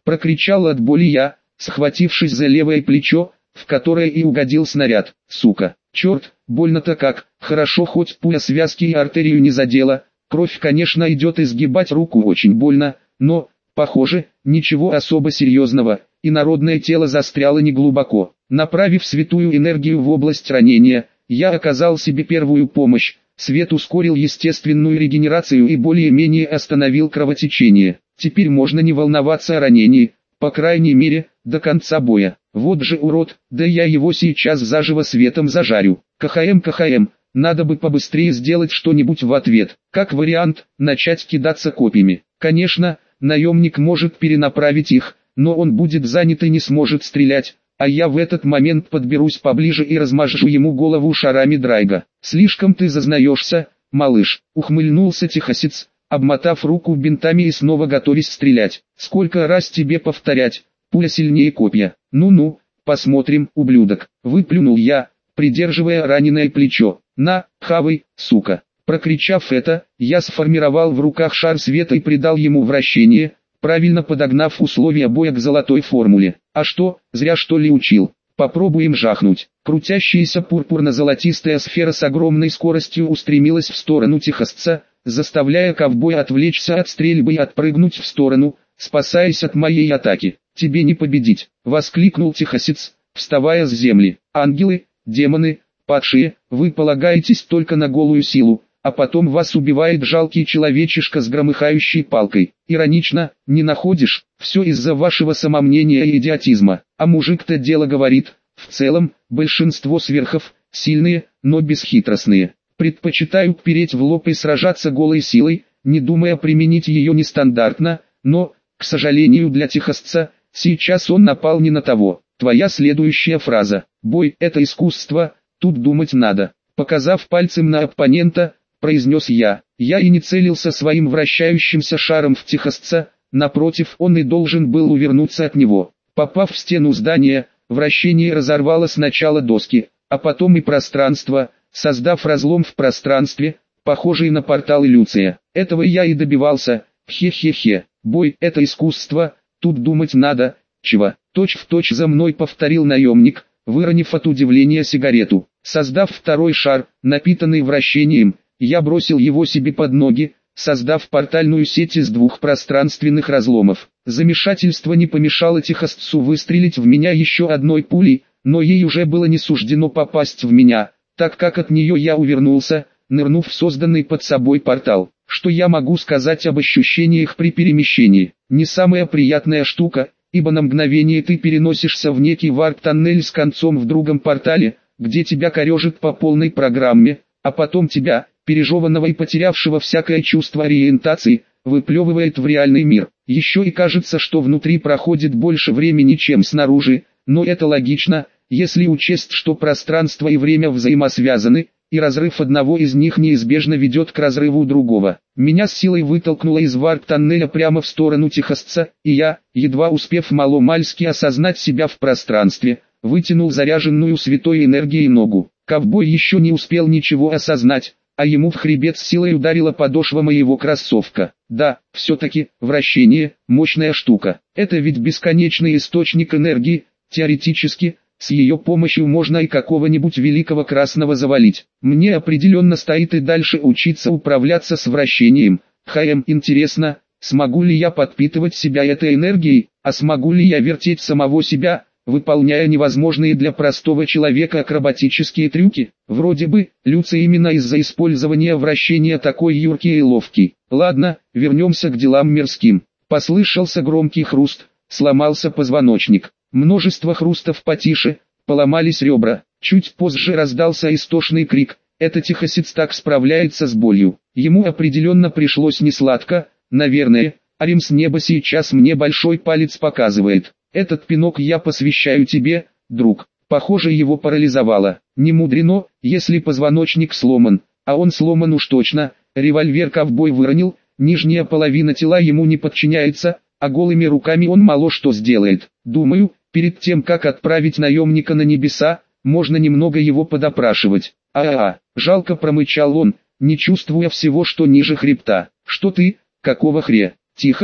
Прокричал от боли я, схватившись за левое плечо, в которое и угодил снаряд. Сука, черт, больно-то как, хорошо хоть пуля связки и артерию не задела. Кровь, конечно, идет, и сгибать руку очень больно, но, похоже, ничего особо серьезного, и народное тело застряло неглубоко. Направив святую энергию в область ранения, я оказал себе первую помощь. Свет ускорил естественную регенерацию и более-менее остановил кровотечение. Теперь можно не волноваться о ранении, по крайней мере, до конца боя. Вот же урод, да я его сейчас заживо светом зажарю. КХМ, КХМ, надо бы побыстрее сделать что-нибудь в ответ. Как вариант, начать кидаться копьями. Конечно, наемник может перенаправить их, но он будет занят и не сможет стрелять, а я в этот момент подберусь поближе и размажу ему голову шарами драйга. Слишком ты зазнаешься, малыш, ухмыльнулся Техасец, обмотав руку бинтами и снова готовясь стрелять. Сколько раз тебе повторять, пуля сильнее копья. Ну-ну, посмотрим, ублюдок, выплюнул я, придерживая раненое плечо. На, хавай, сука. Прокричав это, я сформировал в руках шар света и придал ему вращение, правильно подогнав условия боя к золотой формуле. А что, зря что ли учил? Попробуем жахнуть. Крутящаяся пурпурно-золотистая сфера с огромной скоростью устремилась в сторону Техасца, заставляя ковбоя отвлечься от стрельбы и отпрыгнуть в сторону, спасаясь от моей атаки. «Тебе не победить!» — воскликнул Техасец, вставая с земли. «Ангелы, демоны, падшие, вы полагаетесь только на голую силу, а потом вас убивает жалкий человечишка с громыхающей палкой. Иронично, не находишь? Все из-за вашего самомнения и идиотизма. А мужик-то дело говорит. В целом, большинство сверхов, сильные, но бесхитростные. Предпочитают переть в лоб и сражаться голой силой, не думая применить ее нестандартно, но, к сожалению для Техасца, сейчас он напал не на того. Твоя следующая фраза. Бой – это искусство, тут думать надо. Показав пальцем на оппонента, произнес я. Я и не целился своим вращающимся шаром в Техасца, напротив, он и должен был увернуться от него. Попав в стену здания, вращение разорвало сначала доски, а потом и пространство, создав разлом в пространстве, похожий на портал Люция. Этого я и добивался. Хе-хе-хе. Бой – это искусство, тут думать надо. Чего? Точь в точь за мной повторил наемник, выронив от удивления сигарету. Создав второй шар, напитанный вращением, я бросил его себе под ноги, создав портальную сеть из двух пространственных разломов. Замешательство не помешало Техасцу выстрелить в меня еще одной пулей, но ей уже было не суждено попасть в меня, так как от нее я увернулся, нырнув в созданный под собой портал. Что я могу сказать об ощущениях при перемещении? Не самая приятная штука, ибо на мгновение ты переносишься в некий варп-тоннель с концом в другом портале, где тебя корежит по полной программе, а потом тебя, пережеванного и потерявшего всякое чувство ориентации, выплевывает в реальный мир. Еще и кажется, что внутри проходит больше времени, чем снаружи, но это логично, если учесть, что пространство и время взаимосвязаны, и разрыв одного из них неизбежно ведет к разрыву другого. Меня с силой вытолкнуло из варп-тоннеля прямо в сторону Техасца, и я, едва успев маломальски осознать себя в пространстве, вытянул заряженную святой энергией ногу. Ковбой еще не успел ничего осознать, а ему в хребет с силой ударила подошва моего кроссовка. Да, все-таки, вращение – мощная штука. Это ведь бесконечный источник энергии, теоретически. С ее помощью можно и какого-нибудь великого красного завалить. Мне определенно стоит и дальше учиться управляться с вращением. Хм, интересно, смогу ли я подпитывать себя этой энергией, а смогу ли я вертеть самого себя, выполняя невозможные для простого человека акробатические трюки? Вроде бы, Люций именно из-за использования вращения такой юркий и ловкий. Ладно, вернемся к делам мирским. Послышался громкий хруст, сломался позвоночник. Множество хрустов потише, поломались ребра. Чуть позже раздался истошный крик. Это Техасец так справляется с болью. Ему определенно пришлось несладко, наверное. Арим с неба сейчас мне большой палец показывает. Этот пинок я посвящаю тебе, друг. Похоже, его парализовало. Не мудрено, если позвоночник сломан, а он сломан уж точно. Револьвер ковбой выронил, нижняя половина тела ему не подчиняется, а голыми руками он мало что сделает. Думаю, перед тем как отправить наемника на небеса, можно немного его подопрашивать. А-а-а, жалко промычал он, не чувствуя всего, что ниже хребта. Что ты, какого хре? Тихо,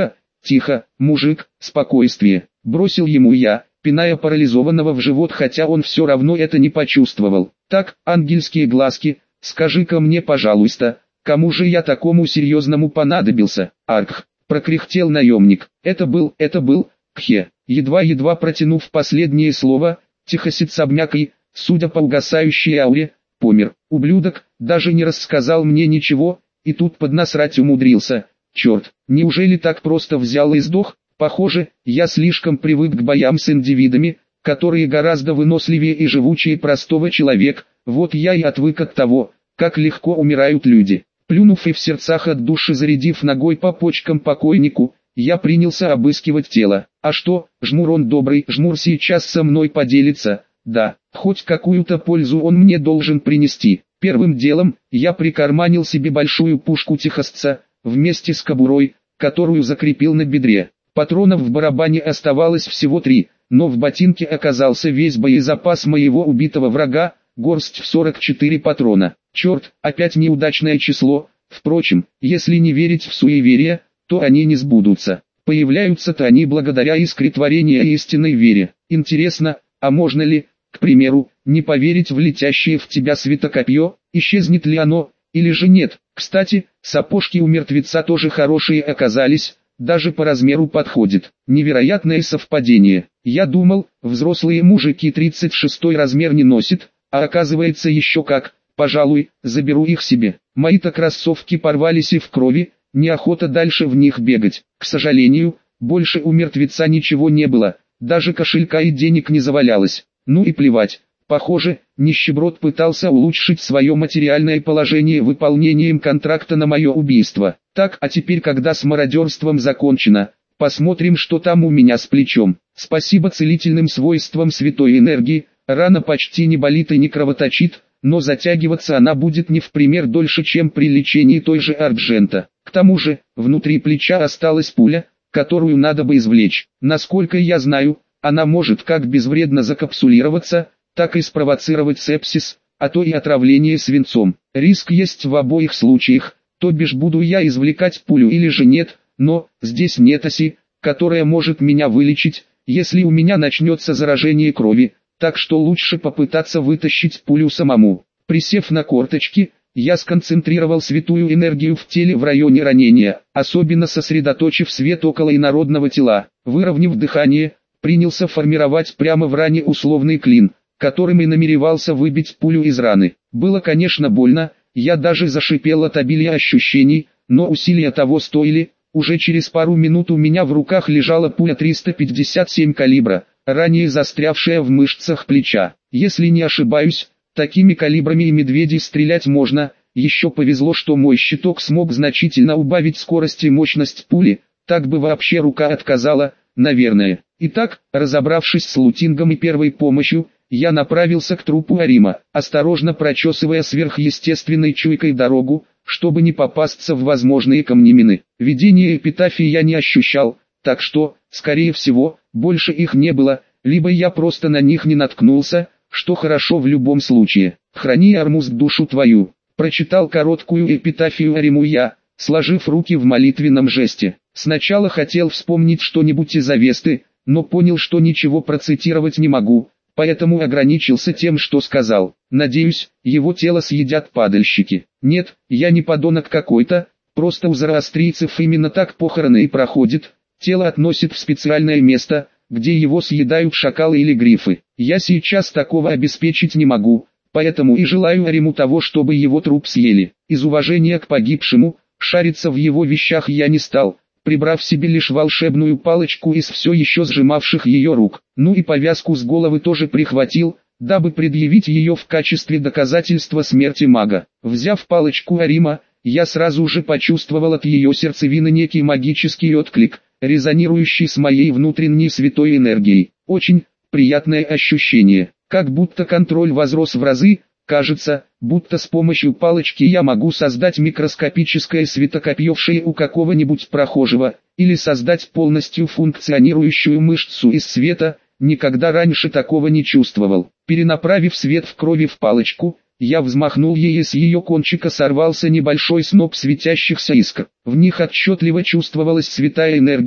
«Тихо, мужик, спокойствие», бросил ему я, пиная парализованного в живот, хотя он все равно это не почувствовал. «Так, ангельские глазки, скажи-ка мне, пожалуйста, кому же я такому серьезному понадобился?» «Арх», прокряхтел наемник, «это был, это был, кхе». Едва-едва протянув последнее слово, Тихосец обмяк и, судя по угасающей ауре, помер. Ублюдок, даже не рассказал мне ничего, и тут поднасрать умудрился. Черт, неужели так просто взял и сдох? Похоже, я слишком привык к боям с индивидами, которые гораздо выносливее и живучее простого человека. Вот я и отвык от того, как легко умирают люди. Плюнув и в сердцах от души зарядив ногой по почкам покойнику, я принялся обыскивать тело. А что, жмур он добрый, жмур сейчас со мной поделится, да, хоть какую-то пользу он мне должен принести. Первым делом, я прикарманил себе большую пушку Тихосца, вместе с кобурой, которую закрепил на бедре. Патронов в барабане оставалось всего три, но в ботинке оказался весь боезапас моего убитого врага, горсть в сорок четыре патрона. Черт, опять неудачное число. Впрочем, если не верить в суеверия, то они не сбудутся. Появляются-то они благодаря искре творения и истинной вере. Интересно, а можно ли, к примеру, не поверить в летящее в тебя светокопье, исчезнет ли оно, или же нет? Кстати, сапожки у мертвеца тоже хорошие оказались, даже по размеру подходит. Невероятное совпадение. Я думал, взрослые мужики тридцать шестой размер не носят, а оказывается еще как. Пожалуй, заберу их себе. Мои-то кроссовки порвались и в крови, неохота дальше в них бегать. К сожалению, больше у мертвеца ничего не было, даже кошелька и денег не завалялось. Ну и плевать. Похоже, нищеброд пытался улучшить свое материальное положение выполнением контракта на мое убийство. Так, а теперь, когда с мародерством закончено, посмотрим, что там у меня с плечом. Спасибо целительным свойствам святой энергии, рана почти не болит и не кровоточит, но затягиваться она будет не в пример дольше, чем при лечении той же Арджента. К тому же, внутри плеча осталась пуля, которую надо бы извлечь. Насколько я знаю, она может как безвредно закапсулироваться, так и спровоцировать сепсис, а то и отравление свинцом. Риск есть в обоих случаях, то бишь буду я извлекать пулю или же нет, но здесь нет оси, которая может меня вылечить, если у меня начнется заражение крови, так что лучше попытаться вытащить пулю самому. Присев на корточки, я сконцентрировал святую энергию в теле в районе ранения, особенно сосредоточив свет около инородного тела. Выровняв дыхание, принялся формировать прямо в ране условный клин, которым и намеревался выбить пулю из раны. Было, конечно, больно, я даже зашипел от обилия ощущений, но усилия того стоили. Уже через пару минут у меня в руках лежала пуля триста пятьдесят семь калибра, ранее застрявшая в мышцах плеча. Если не ошибаюсь, такими калибрами и медведей стрелять можно. Еще повезло, что мой щиток смог значительно убавить скорость и мощность пули, так бы вообще рука отказала, наверное. Итак, разобравшись с лутингом и первой помощью, я направился к трупу Арима, осторожно прочесывая сверхъестественной чуйкой дорогу, чтобы не попасться в возможные камнемины. Видения эпитафии я не ощущал, так что, скорее всего, больше их не было, либо я просто на них не наткнулся, что хорошо в любом случае. «Храни, Армуз, душу твою», прочитал короткую эпитафию Ариму я, сложив руки в молитвенном жесте. Сначала хотел вспомнить что-нибудь из Авесты, но понял, что ничего процитировать не могу, поэтому ограничился тем, что сказал. Надеюсь, его тело съедят падальщики. Нет, я не подонок какой-то, просто у зороастрийцев именно так похороны и проходят. Тело относят в специальное место, где его съедают шакалы или грифы. Я сейчас такого обеспечить не могу, поэтому и желаю Ариму того, чтобы его труп съели. Из уважения к погибшему, шариться в его вещах я не стал, прибрав себе лишь волшебную палочку из все еще сжимавших ее рук. Ну и повязку с головы тоже прихватил, дабы предъявить ее в качестве доказательства смерти мага. Взяв палочку Арима, я сразу же почувствовал от ее сердцевины некий магический отклик, резонирующий с моей внутренней святой энергией. Очень приятное ощущение, как будто контроль возрос в разы. Кажется, будто с помощью палочки я могу создать микроскопическое светокопье в шее у какого-нибудь прохожего, или создать полностью функционирующую мышцу из света. Никогда раньше такого не чувствовал. Перенаправив свет в крови в палочку, я взмахнул ей, и с ее кончика сорвался небольшой сноп светящихся искр. В них отчетливо чувствовалась святая энергия,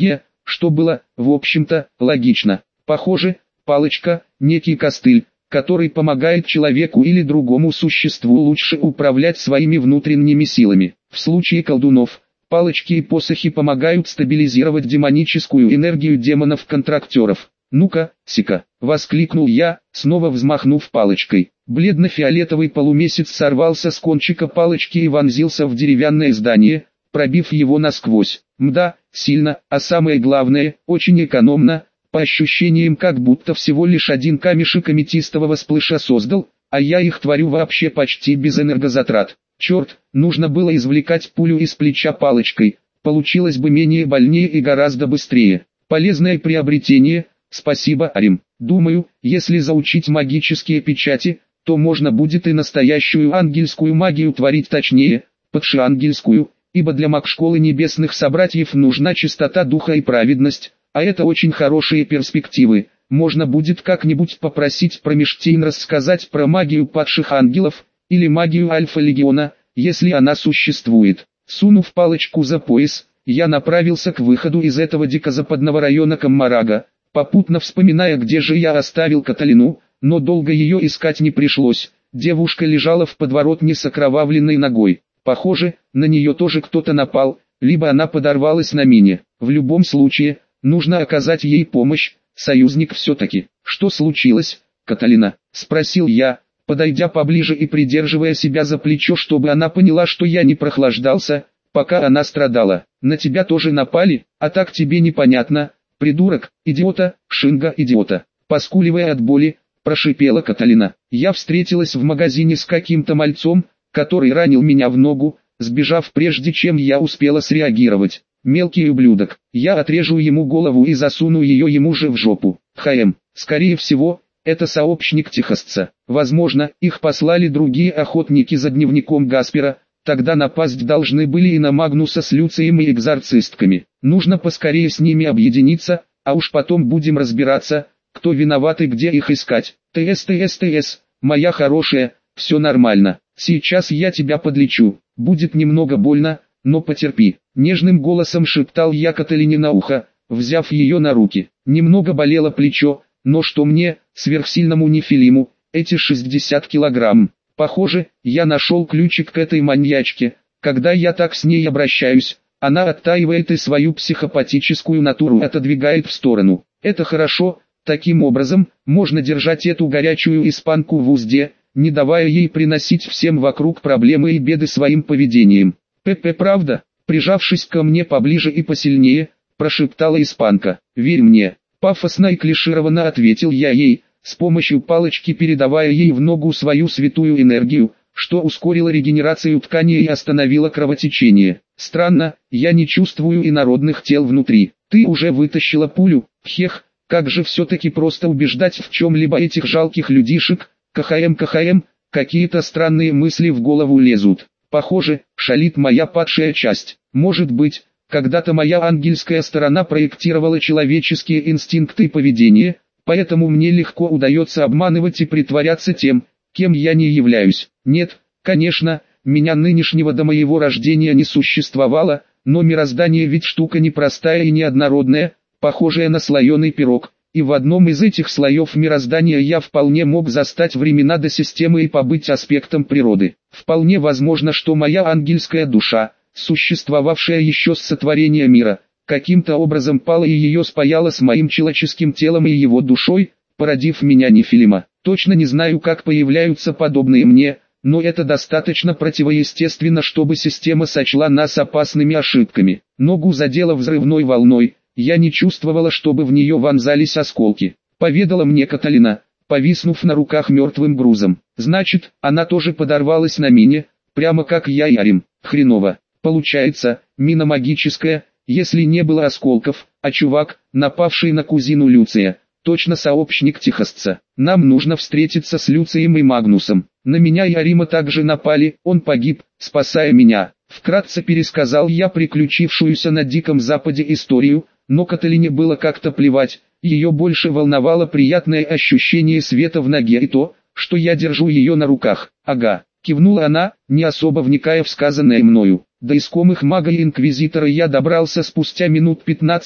что было, в общем-то, логично. Похоже, палочка – некий костыль, который помогает человеку или другому существу лучше управлять своими внутренними силами. В случае колдунов, палочки и посохи помогают стабилизировать демоническую энергию демонов-контрактеров. «Ну-ка, сика!» — воскликнул я, снова взмахнув палочкой. Бледно-фиолетовый полумесяц сорвался с кончика палочки и вонзился в деревянное здание, пробив его насквозь. Мда, сильно, а самое главное, очень экономно, по ощущениям как будто всего лишь один камешек аметистового сплэша создал, а я их творю вообще почти без энергозатрат. Черт, нужно было извлекать пулю из плеча палочкой, получилось бы менее больнее и гораздо быстрее. Полезное приобретение, спасибо, Арим. Думаю, если заучить магические печати, то можно будет и настоящую ангельскую магию творить, точнее, подшеангельскую, ибо для маг-школы небесных собратьев нужна чистота духа и праведность, а это очень хорошие перспективы. Можно будет как-нибудь попросить Промештейн рассказать про магию падших ангелов, или магию Альфа-легиона, если она существует. Сунув палочку за пояс, я направился к выходу из этого дикозападного района Каммарага, попутно вспоминая, где же я оставил Каталину, но долго ее искать не пришлось. Девушка лежала в подворотне с окровавленной ногой. Похоже, на нее тоже кто-то напал, либо она подорвалась на мине. В любом случае, нужно оказать ей помощь, союзник все-таки. «Что случилось, Каталина?» – спросил я, подойдя поближе и придерживая себя за плечо, чтобы она поняла, что я не прохлаждался, пока она страдала. «На тебя тоже напали, а так тебе непонятно, придурок, идиота, шинга идиота». Поскуливая от боли, прошипела Каталина. «Я встретилась в магазине с каким-то мальцом, который ранил меня в ногу, сбежав прежде чем я успела среагировать. Мелкий ублюдок, я отрежу ему голову и засуну ее ему же в жопу. ХМ, скорее всего, это сообщник техасца. Возможно, их послали другие охотники за дневником Гаспера, тогда напасть должны были и на Магнуса с Люцием и экзорцистками. Нужно поскорее с ними объединиться, а уж потом будем разбираться, кто виноват и где их искать. ТС, ТС, ТС, моя хорошая, все нормально. Сейчас я тебя подлечу, будет немного больно, но потерпи. Нежным голосом шептал я Каталине на ухо, взяв ее на руки. Немного болело плечо, но что мне, сверхсильному нефилиму, эти шестьдесят килограмм. Похоже, я нашел ключик к этой маньячке. Когда я так с ней обращаюсь, она оттаивает и свою психопатическую натуру отодвигает в сторону. Это хорошо, таким образом, можно держать эту горячую испанку в узде, не давая ей приносить всем вокруг проблемы и беды своим поведением. «Пепе, правда?» Прижавшись ко мне поближе и посильнее, прошептала испанка. «Верь мне», пафосно и клишированно ответил я ей, с помощью палочки передавая ей в ногу свою святую энергию, что ускорило регенерацию тканей и остановило кровотечение. «Странно, я не чувствую инородных тел внутри. Ты уже вытащила пулю, хех, как же все-таки просто убеждать в чем-либо этих жалких людишек, КХМ, КХМ, какие-то странные мысли в голову лезут. Похоже, шалит моя падшая часть. Может быть, когда-то моя ангельская сторона проектировала человеческие инстинкты и поведение, поэтому мне легко удается обманывать и притворяться тем, кем я не являюсь. Нет, конечно, меня нынешнего до моего рождения не существовало, но мироздание ведь штука непростая и неоднородная, похожая на слоеный пирог. И в одном из этих слоев мироздания я вполне мог застать времена до системы и побыть аспектом природы. Вполне возможно, что моя ангельская душа, существовавшая еще с сотворения мира, каким-то образом пала и ее спаяла с моим человеческим телом и его душой, породив меня нефилима. Точно не знаю, как появляются подобные мне, но это достаточно противоестественно, чтобы система сочла нас опасными ошибками. Ногу задело взрывной волной. Я не чувствовала, чтобы в нее вонзались осколки. Поведала мне Каталина, повиснув на руках мертвым грузом. Значит, она тоже подорвалась на мине, прямо как я и Арим. Хреново. Получается, мина магическая, если не было осколков, а чувак, напавший на кузину Люция, точно сообщник техасца. Нам нужно встретиться с Люцием и Магнусом. На меня и Арима также напали, он погиб, спасая меня. Вкратце пересказал я приключившуюся на Диком Западе историю, но Каталине было как-то плевать, ее больше волновало приятное ощущение света в ноге и то, что я держу ее на руках. «Ага», кивнула она, не особо вникая в сказанное мною. До искомых мага и инквизитора я добрался спустя минут пятнадцать,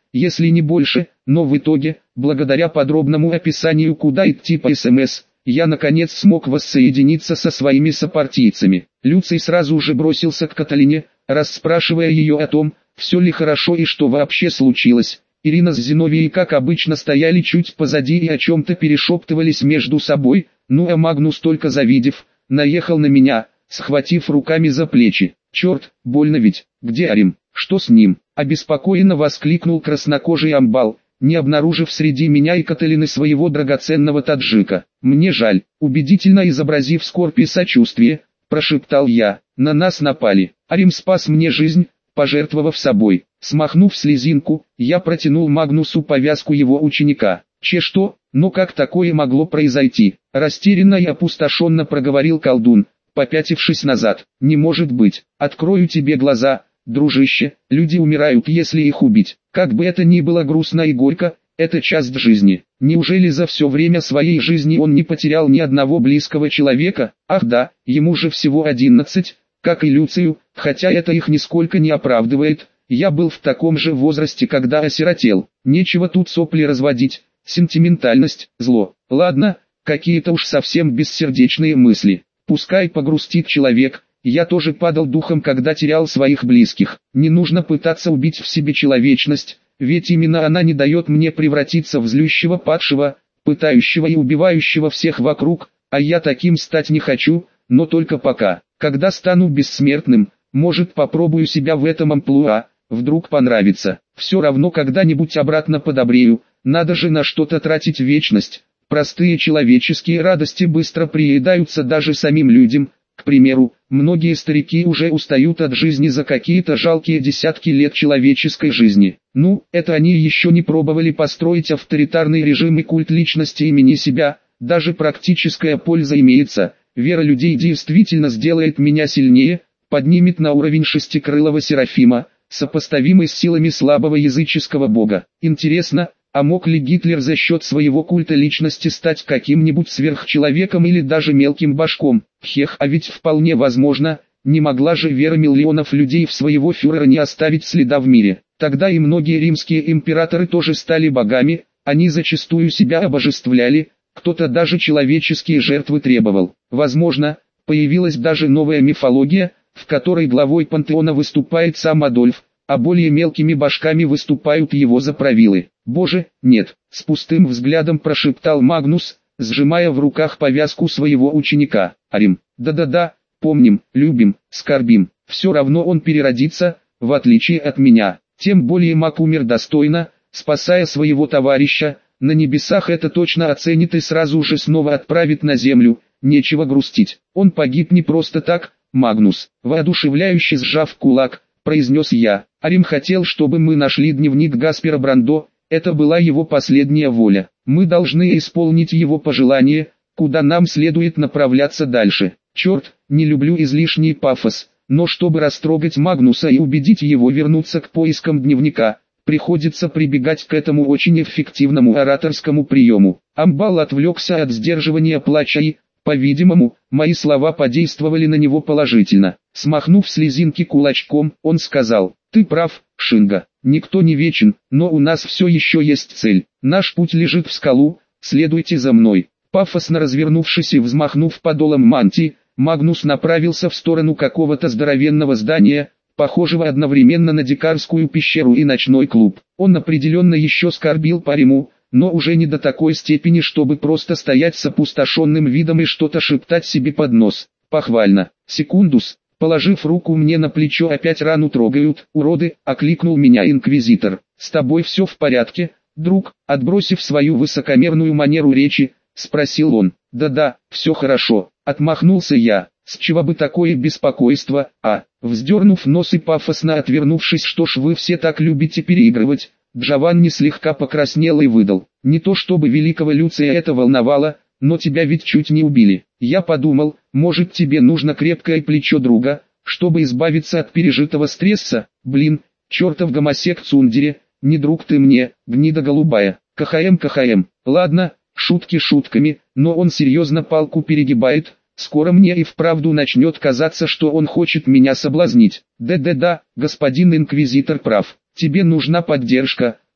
если не больше, но в итоге, благодаря подробному описанию куда идти по СМС, я наконец смог воссоединиться со своими сопартийцами. Люций сразу же бросился к Каталине, расспрашивая ее о том, все ли хорошо и что вообще случилось. Ирина с Зиновией, как обычно, стояли чуть позади и о чем-то перешептывались между собой, ну а Магнус, только завидев, наехал на меня, схватив руками за плечи. «Черт, больно ведь, где Арим, что с ним?» – обеспокоенно воскликнул краснокожий амбал, не обнаружив среди меня и Каталины своего драгоценного таджика. «Мне жаль», – убедительно изобразив скорбь и сочувствие, прошептал я. «На нас напали. Арим спас мне жизнь, пожертвовав собой». Смахнув слезинку, я протянул Магнусу повязку его ученика. «Че что? Но как такое могло произойти?» – растерянно и опустошенно проговорил колдун, попятившись назад. «Не может быть. Открою тебе глаза, дружище, люди умирают, если их убить. Как бы это ни было грустно и горько, это часть жизни. Неужели за все время своей жизни он не потерял ни одного близкого человека? Ах да, ему же всего одиннадцать, как и Люцию, хотя это их нисколько не оправдывает. Я был в таком же возрасте, когда осиротел. Нечего тут сопли разводить, сентиментальность, зло. Ладно, какие-то уж совсем бессердечные мысли. Пускай погрустит человек». Я тоже падал духом, когда терял своих близких. Не нужно пытаться убить в себе человечность, ведь именно она не дает мне превратиться в злющего падшего, пытающего и убивающего всех вокруг, а я таким стать не хочу, но только пока. Когда стану бессмертным, может, попробую себя в этом амплуа, вдруг понравится. Все равно когда-нибудь обратно подобрею, надо же на что-то тратить вечность. Простые человеческие радости быстро приедаются даже самим людям. К примеру, многие старики уже устают от жизни за какие-то жалкие десятки лет человеческой жизни. Ну, это они еще не пробовали построить авторитарный режим и культ личности имени себя. Даже практическая польза имеется. Вера людей действительно сделает меня сильнее, поднимет на уровень шестикрылого Серафима, сопоставимый с силами слабого языческого бога. Интересно, а мог ли Гитлер за счет своего культа личности стать каким-нибудь сверхчеловеком или даже мелким башком? Хех, а ведь вполне возможно, не могла же вера миллионов людей в своего фюрера не оставить следа в мире. Тогда и многие римские императоры тоже стали богами, они зачастую себя обожествляли, кто-то даже человеческие жертвы требовал. Возможно, появилась даже новая мифология, в которой главой пантеона выступает сам Адольф, а более мелкими башками выступают его заправилы. «Боже, нет!» — с пустым взглядом прошептал Магнус, сжимая в руках повязку своего ученика. «Арим, да-да-да, помним, любим, скорбим. Все равно он переродится, в отличие от меня. Тем более маг умер достойно, спасая своего товарища. На небесах это точно оценит и сразу же снова отправит на землю. Нечего грустить. Он погиб не просто так, Магнус». Воодушевляюще сжав кулак, произнес я. «Арим хотел, чтобы мы нашли дневник Гаспера Брандо. Это была его последняя воля. Мы должны исполнить его пожелание, куда нам следует направляться дальше. Черт, не люблю излишний пафос, но чтобы растрогать Магнуса и убедить его вернуться к поискам дневника, приходится прибегать к этому очень эффективному ораторскому приему». Амбал отвлекся от сдерживания плача и, по-видимому, мои слова подействовали на него положительно. Смахнув слезинки кулачком, он сказал: «Ты прав, Шинга. Никто не вечен, но у нас все еще есть цель. Наш путь лежит в скалу, следуйте за мной». Пафосно развернувшись и взмахнув подолом мантии, Магнус направился в сторону какого-то здоровенного здания, похожего одновременно на дикарскую пещеру и ночной клуб. Он определенно еще скорбил по Риму, но уже не до такой степени, чтобы просто стоять с опустошенным видом и что-то шептать себе под нос. Похвально. «Секундус». Положив руку мне на плечо, «Опять рану трогают, уроды», — окликнул меня инквизитор. «С тобой все в порядке, друг?» Отбросив свою высокомерную манеру речи, спросил он. «Да-да, все хорошо», — отмахнулся я. «С чего бы такое беспокойство, а?» Вздернув нос и пафосно отвернувшись: «Что ж вы все так любите переигрывать?» Джованни слегка покраснел и выдал: «Не то чтобы великого Люция это волновало, но тебя ведь чуть не убили. Я подумал, может, тебе нужно крепкое плечо друга, чтобы избавиться от пережитого стресса. Блин, чертов гомосек Цундере, не друг ты мне, гнида голубая. КХМ КХМ. Ладно, шутки шутками, но он серьезно палку перегибает. Скоро мне и вправду начнет казаться, что он хочет меня соблазнить. Да-да-да, господин инквизитор прав. Тебе нужна поддержка,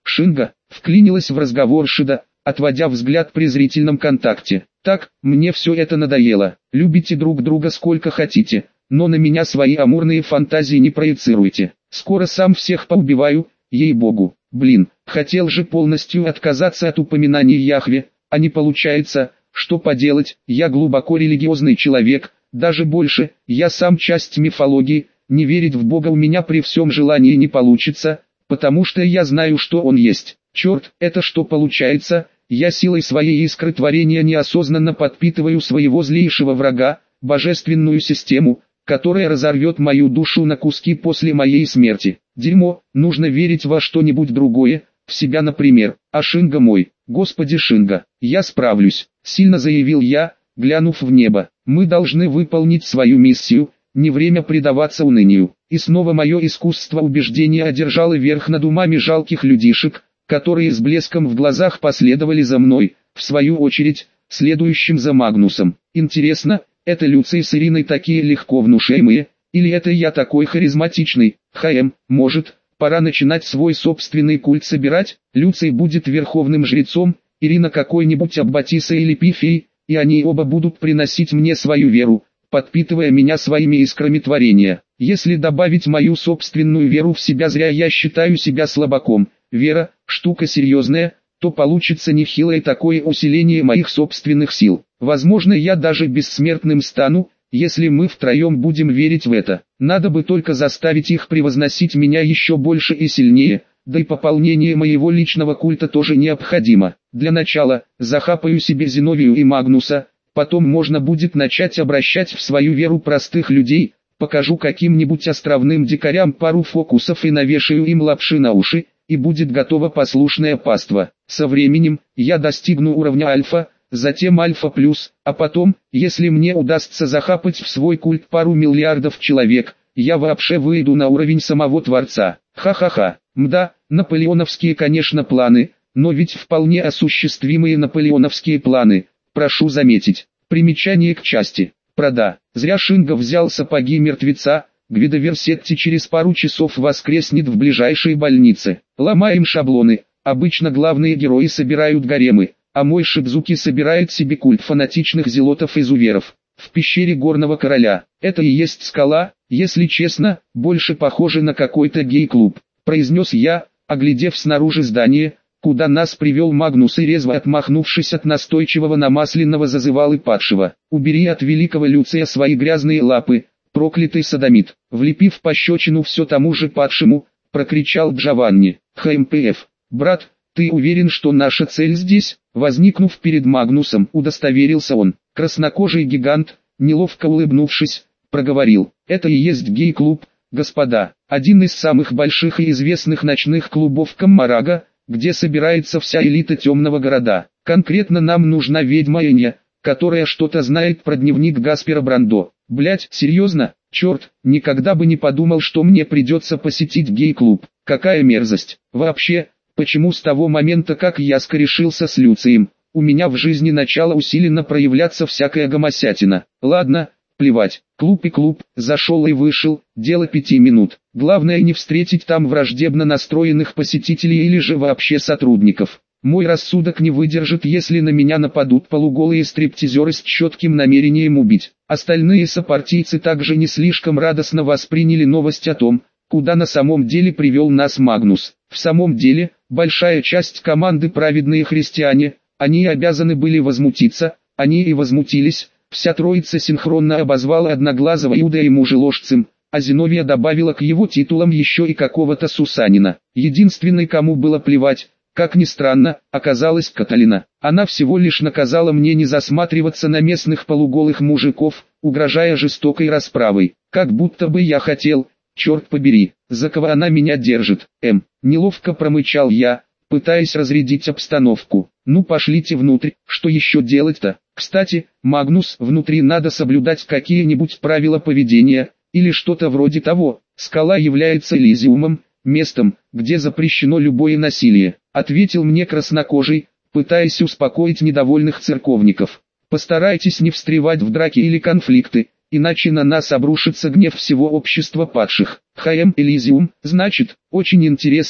Шинга, вклинилась в разговор Шида, отводя взгляд в презрительном контакте. Так, мне все это надоело. Любите друг друга сколько хотите, но на меня свои амурные фантазии не проецируйте. Скоро сам всех поубиваю, ей-богу. Блин, хотел же полностью отказаться от упоминаний Яхве, а не получается. Что поделать, я глубоко религиозный человек, даже больше, я сам часть мифологии, не верить в Бога у меня при всем желании не получится, потому что я знаю, что Он есть. Черт, это что получается? Я силой своей искры творения неосознанно подпитываю своего злейшего врага, божественную систему, которая разорвет мою душу на куски после моей смерти. Дерьмо, нужно верить во что-нибудь другое, в себя, например. А Шинга мой, Господи Шинга, я справлюсь, сильно заявил я, глянув в небо. Мы должны выполнить свою миссию, не время предаваться унынию. И снова мое искусство убеждения одержало верх над умами жалких людишек, которые с блеском в глазах последовали за мной, в свою очередь, следующим за Магнусом. Интересно, это Люций с Ириной такие легко внушаемые, или это я такой харизматичный? ХМ, может, пора начинать свой собственный культ собирать? Люций будет верховным жрецом, Ирина какой-нибудь аббатисой или пифией, и они оба будут приносить мне свою веру, подпитывая меня своими искрами творения. Если добавить мою собственную веру в себя, зря я считаю себя слабаком. Вера – штука серьезная, то получится нехилое такое усиление моих собственных сил. Возможно, я даже бессмертным стану, если мы втроем будем верить в это. Надо бы только заставить их превозносить меня еще больше и сильнее, да и пополнение моего личного культа тоже необходимо. Для начала, захапаю себе Зиновию и Магнуса, потом можно будет начать обращать в свою веру простых людей, покажу каким-нибудь островным дикарям пару фокусов и навешаю им лапши на уши, и будет готова послушная паства. Со временем, я достигну уровня альфа, затем альфа плюс, а потом, если мне удастся захапать в свой культ пару миллиардов человек, я вообще выйду на уровень самого Творца. Ха-ха-ха, мда, наполеоновские конечно планы, но ведь вполне осуществимые наполеоновские планы, прошу заметить. Примечание к части. Прода. Зря Шинга взял сапоги мертвеца, Гвидо Версетти через пару часов воскреснет в ближайшей больнице. Ломаем шаблоны, обычно главные герои собирают гаремы, а мой Шидзуки собирает себе культ фанатичных зелотов-изуверов. В пещере горного короля. Это и есть скала, если честно, больше похоже на какой-то гей-клуб, произнес я, оглядев снаружи здание, куда нас привел Магнус и резво отмахнувшись от настойчивого намасленного зазывалы падшего. Убери от великого Люция свои грязные лапы, проклятый содомит. Влепив пощечину все тому же падшему, прокричал Джованни. ХМПФ. Брат, ты уверен, что наша цель здесь? Возникнув перед Магнусом, удостоверился он. Краснокожий гигант, неловко улыбнувшись, проговорил. Это и есть гей-клуб, господа. Один из самых больших и известных ночных клубов Каммарага, где собирается вся элита темного города. Конкретно нам нужна ведьма Эня, которая что-то знает про дневник Гаспера Брандо. Блять, серьезно? Черт, никогда бы не подумал, что мне придется посетить гей-клуб. Какая мерзость. Вообще, почему с того момента, как я скорешился с Люцием, у меня в жизни начала усиленно проявляться всякая гомосятина. Ладно, плевать. Клуб и клуб, зашел и вышел, дело пяти минут. Главное не встретить там враждебно настроенных посетителей или же вообще сотрудников. Мой рассудок не выдержит, если на меня нападут полуголые стриптизеры с четким намерением убить. Остальные сопартийцы также не слишком радостно восприняли новость о том, куда на самом деле привел нас Магнус. В самом деле, большая часть команды праведные христиане, они обязаны были возмутиться, они и возмутились. Вся троица синхронно обозвала Одноглазого Иудея мужеложцем, а Зиновия добавила к его титулам еще и какого-то Сусанина. Единственной, кому было плевать, как ни странно, оказалась Каталина. Она всего лишь наказала мне не засматриваться на местных полуголых мужиков, угрожая жестокой расправой. Как будто бы я хотел, черт побери, за кого она меня держит. Эм, неловко промычал я, пытаясь разрядить обстановку. Ну пошлите внутрь, что еще делать-то? Кстати, Магнус, внутри надо соблюдать какие-нибудь правила поведения, или что-то вроде того. Скала является Элизиумом, местом, где запрещено любое насилие, ответил мне краснокожий, пытаясь успокоить недовольных церковников. Постарайтесь не встревать в драки или конфликты, иначе на нас обрушится гнев всего общества падших. ХМ Элизиум, значит, очень интересно,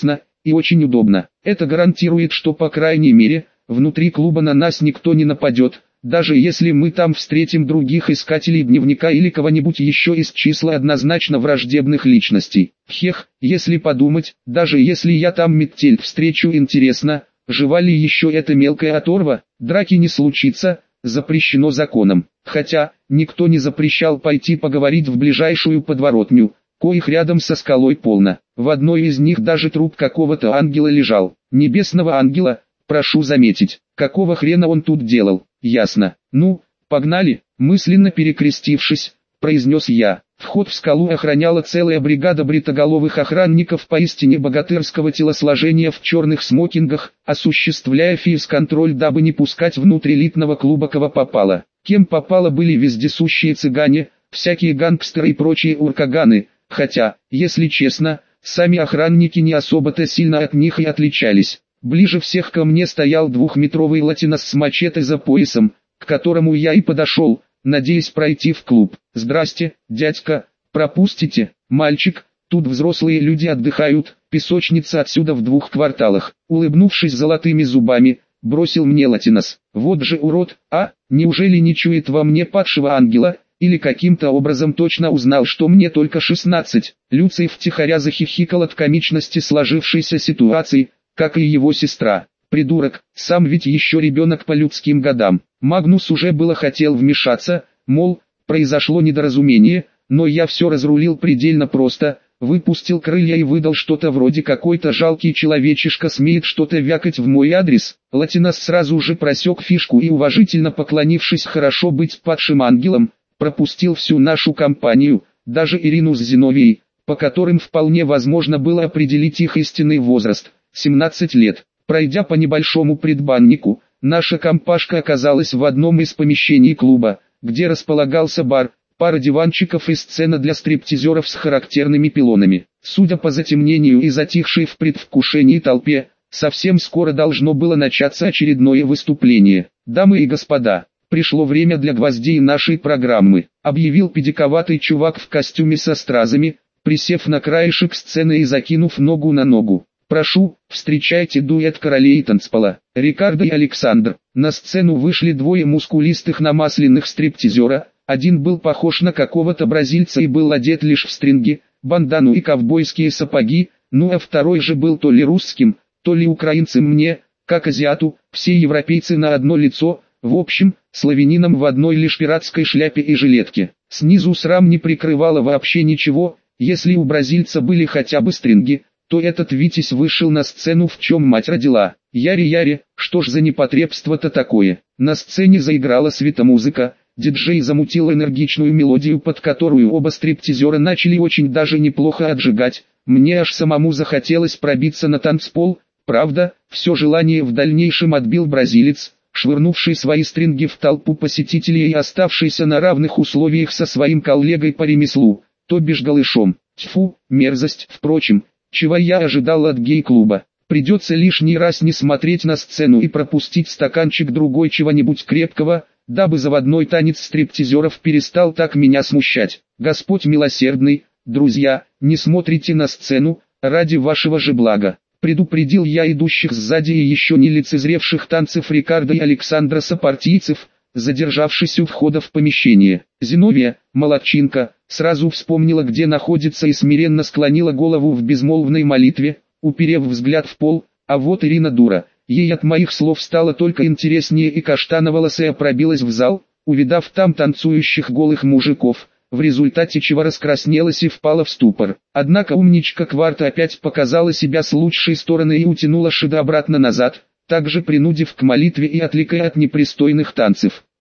и очень удобно. Это гарантирует, что по крайней мере, внутри клуба на нас никто не нападет, даже если мы там встретим других искателей дневника или кого-нибудь еще из числа однозначно враждебных личностей. Хех, если подумать, даже если я там метель встречу, интересно, жива ли еще эта мелкая оторва, драки не случится, запрещено законом. Хотя, никто не запрещал пойти поговорить в ближайшую подворотню, коих рядом со скалой полно. В одной из них даже труп какого-то ангела лежал. Небесного ангела, прошу заметить. Какого хрена он тут делал? Ясно. Ну, погнали, мысленно перекрестившись, произнес я. Вход в скалу охраняла целая бригада бритоголовых охранников поистине богатырского телосложения в черных смокингах, осуществляя фейс-контроль, дабы не пускать внутрь элитного клуба кого попало. Кем попало были вездесущие цыгане, всякие гангстеры и прочие уркаганы, хотя, если честно, сами охранники не особо-то сильно от них и отличались. Ближе всех ко мне стоял двухметровый латинос с мачете за поясом, к которому я и подошел, надеясь пройти в клуб. «Здрасте, дядька, пропустите, мальчик, тут взрослые люди отдыхают, песочница отсюда в двух кварталах». Улыбнувшись золотыми зубами, бросил мне латинос. «Вот же урод, а, неужели не чует во мне падшего ангела?» Или каким-то образом точно узнал, что мне только шестнадцать. Люций втихаря захихикал от комичности сложившейся ситуации, как и его сестра. Придурок, сам ведь еще ребенок по людским годам. Магнус уже было хотел вмешаться, мол, произошло недоразумение, но я все разрулил предельно просто, выпустил крылья и выдал что-то вроде «какой-то жалкий человечишка смеет что-то вякать в мой адрес». Латинос сразу же просек фишку и, уважительно поклонившись «хорошо быть падшим ангелом», пропустил всю нашу компанию, даже Ирину с Зиновией, по которым вполне возможно было определить их истинный возраст – семнадцать лет. Пройдя по небольшому предбаннику, наша компашка оказалась в одном из помещений клуба, где располагался бар, пара диванчиков и сцена для стриптизеров с характерными пилонами. Судя по затемнению и затихшей в предвкушении толпе, совсем скоро должно было начаться очередное выступление. «Дамы и господа, пришло время для гвоздей нашей программы», объявил педиковатый чувак в костюме со стразами, присев на краешек сцены и закинув ногу на ногу. «Прошу, встречайте дуэт королей танцпола, Рикардо и Александр». На сцену вышли двое мускулистых намасленных стриптизера, один был похож на какого-то бразильца и был одет лишь в стринги, бандану и ковбойские сапоги, ну а второй же был то ли русским, то ли украинцем. Мне, как азиату, все европейцы на одно лицо, в общем, славянином в одной лишь пиратской шляпе и жилетке. Снизу срам не прикрывало вообще ничего, если у бразильца были хотя бы стринги, то этот Витязь вышел на сцену в чем мать родила. Яри-яри, что ж за непотребство-то такое. На сцене заиграла светомузыка, диджей замутил энергичную мелодию, под которую оба стриптизера начали очень даже неплохо отжигать. Мне аж самому захотелось пробиться на танцпол, правда, все желание в дальнейшем отбил бразилец, швырнувший свои стринги в толпу посетителей и оставшийся на равных условиях со своим коллегой по ремеслу, то бишь голышом. Тьфу, мерзость. Впрочем, чего я ожидал от гей-клуба? Придется лишний раз не смотреть на сцену и пропустить стаканчик другой чего-нибудь крепкого, дабы заводной танец стриптизеров перестал так меня смущать. Господь милосердный, друзья, не смотрите на сцену, ради вашего же блага. Предупредил я идущих сзади и еще не лицезревших танцев Рикардо и Александра сопартийцев, задержавшись у входа в помещение. Зиновия, молодчинка, сразу вспомнила, где находится, и смиренно склонила голову в безмолвной молитве, уперев взгляд в пол, а вот Ирина дура. Ей от моих слов стало только интереснее, и каштановолосая пробилась в зал, увидав там танцующих голых мужиков, в результате чего раскраснелась и впала в ступор. Однако умничка Кварта опять показала себя с лучшей стороны и утянула Шида обратно назад, также принудив к молитве и отвлекая от непристойных танцев.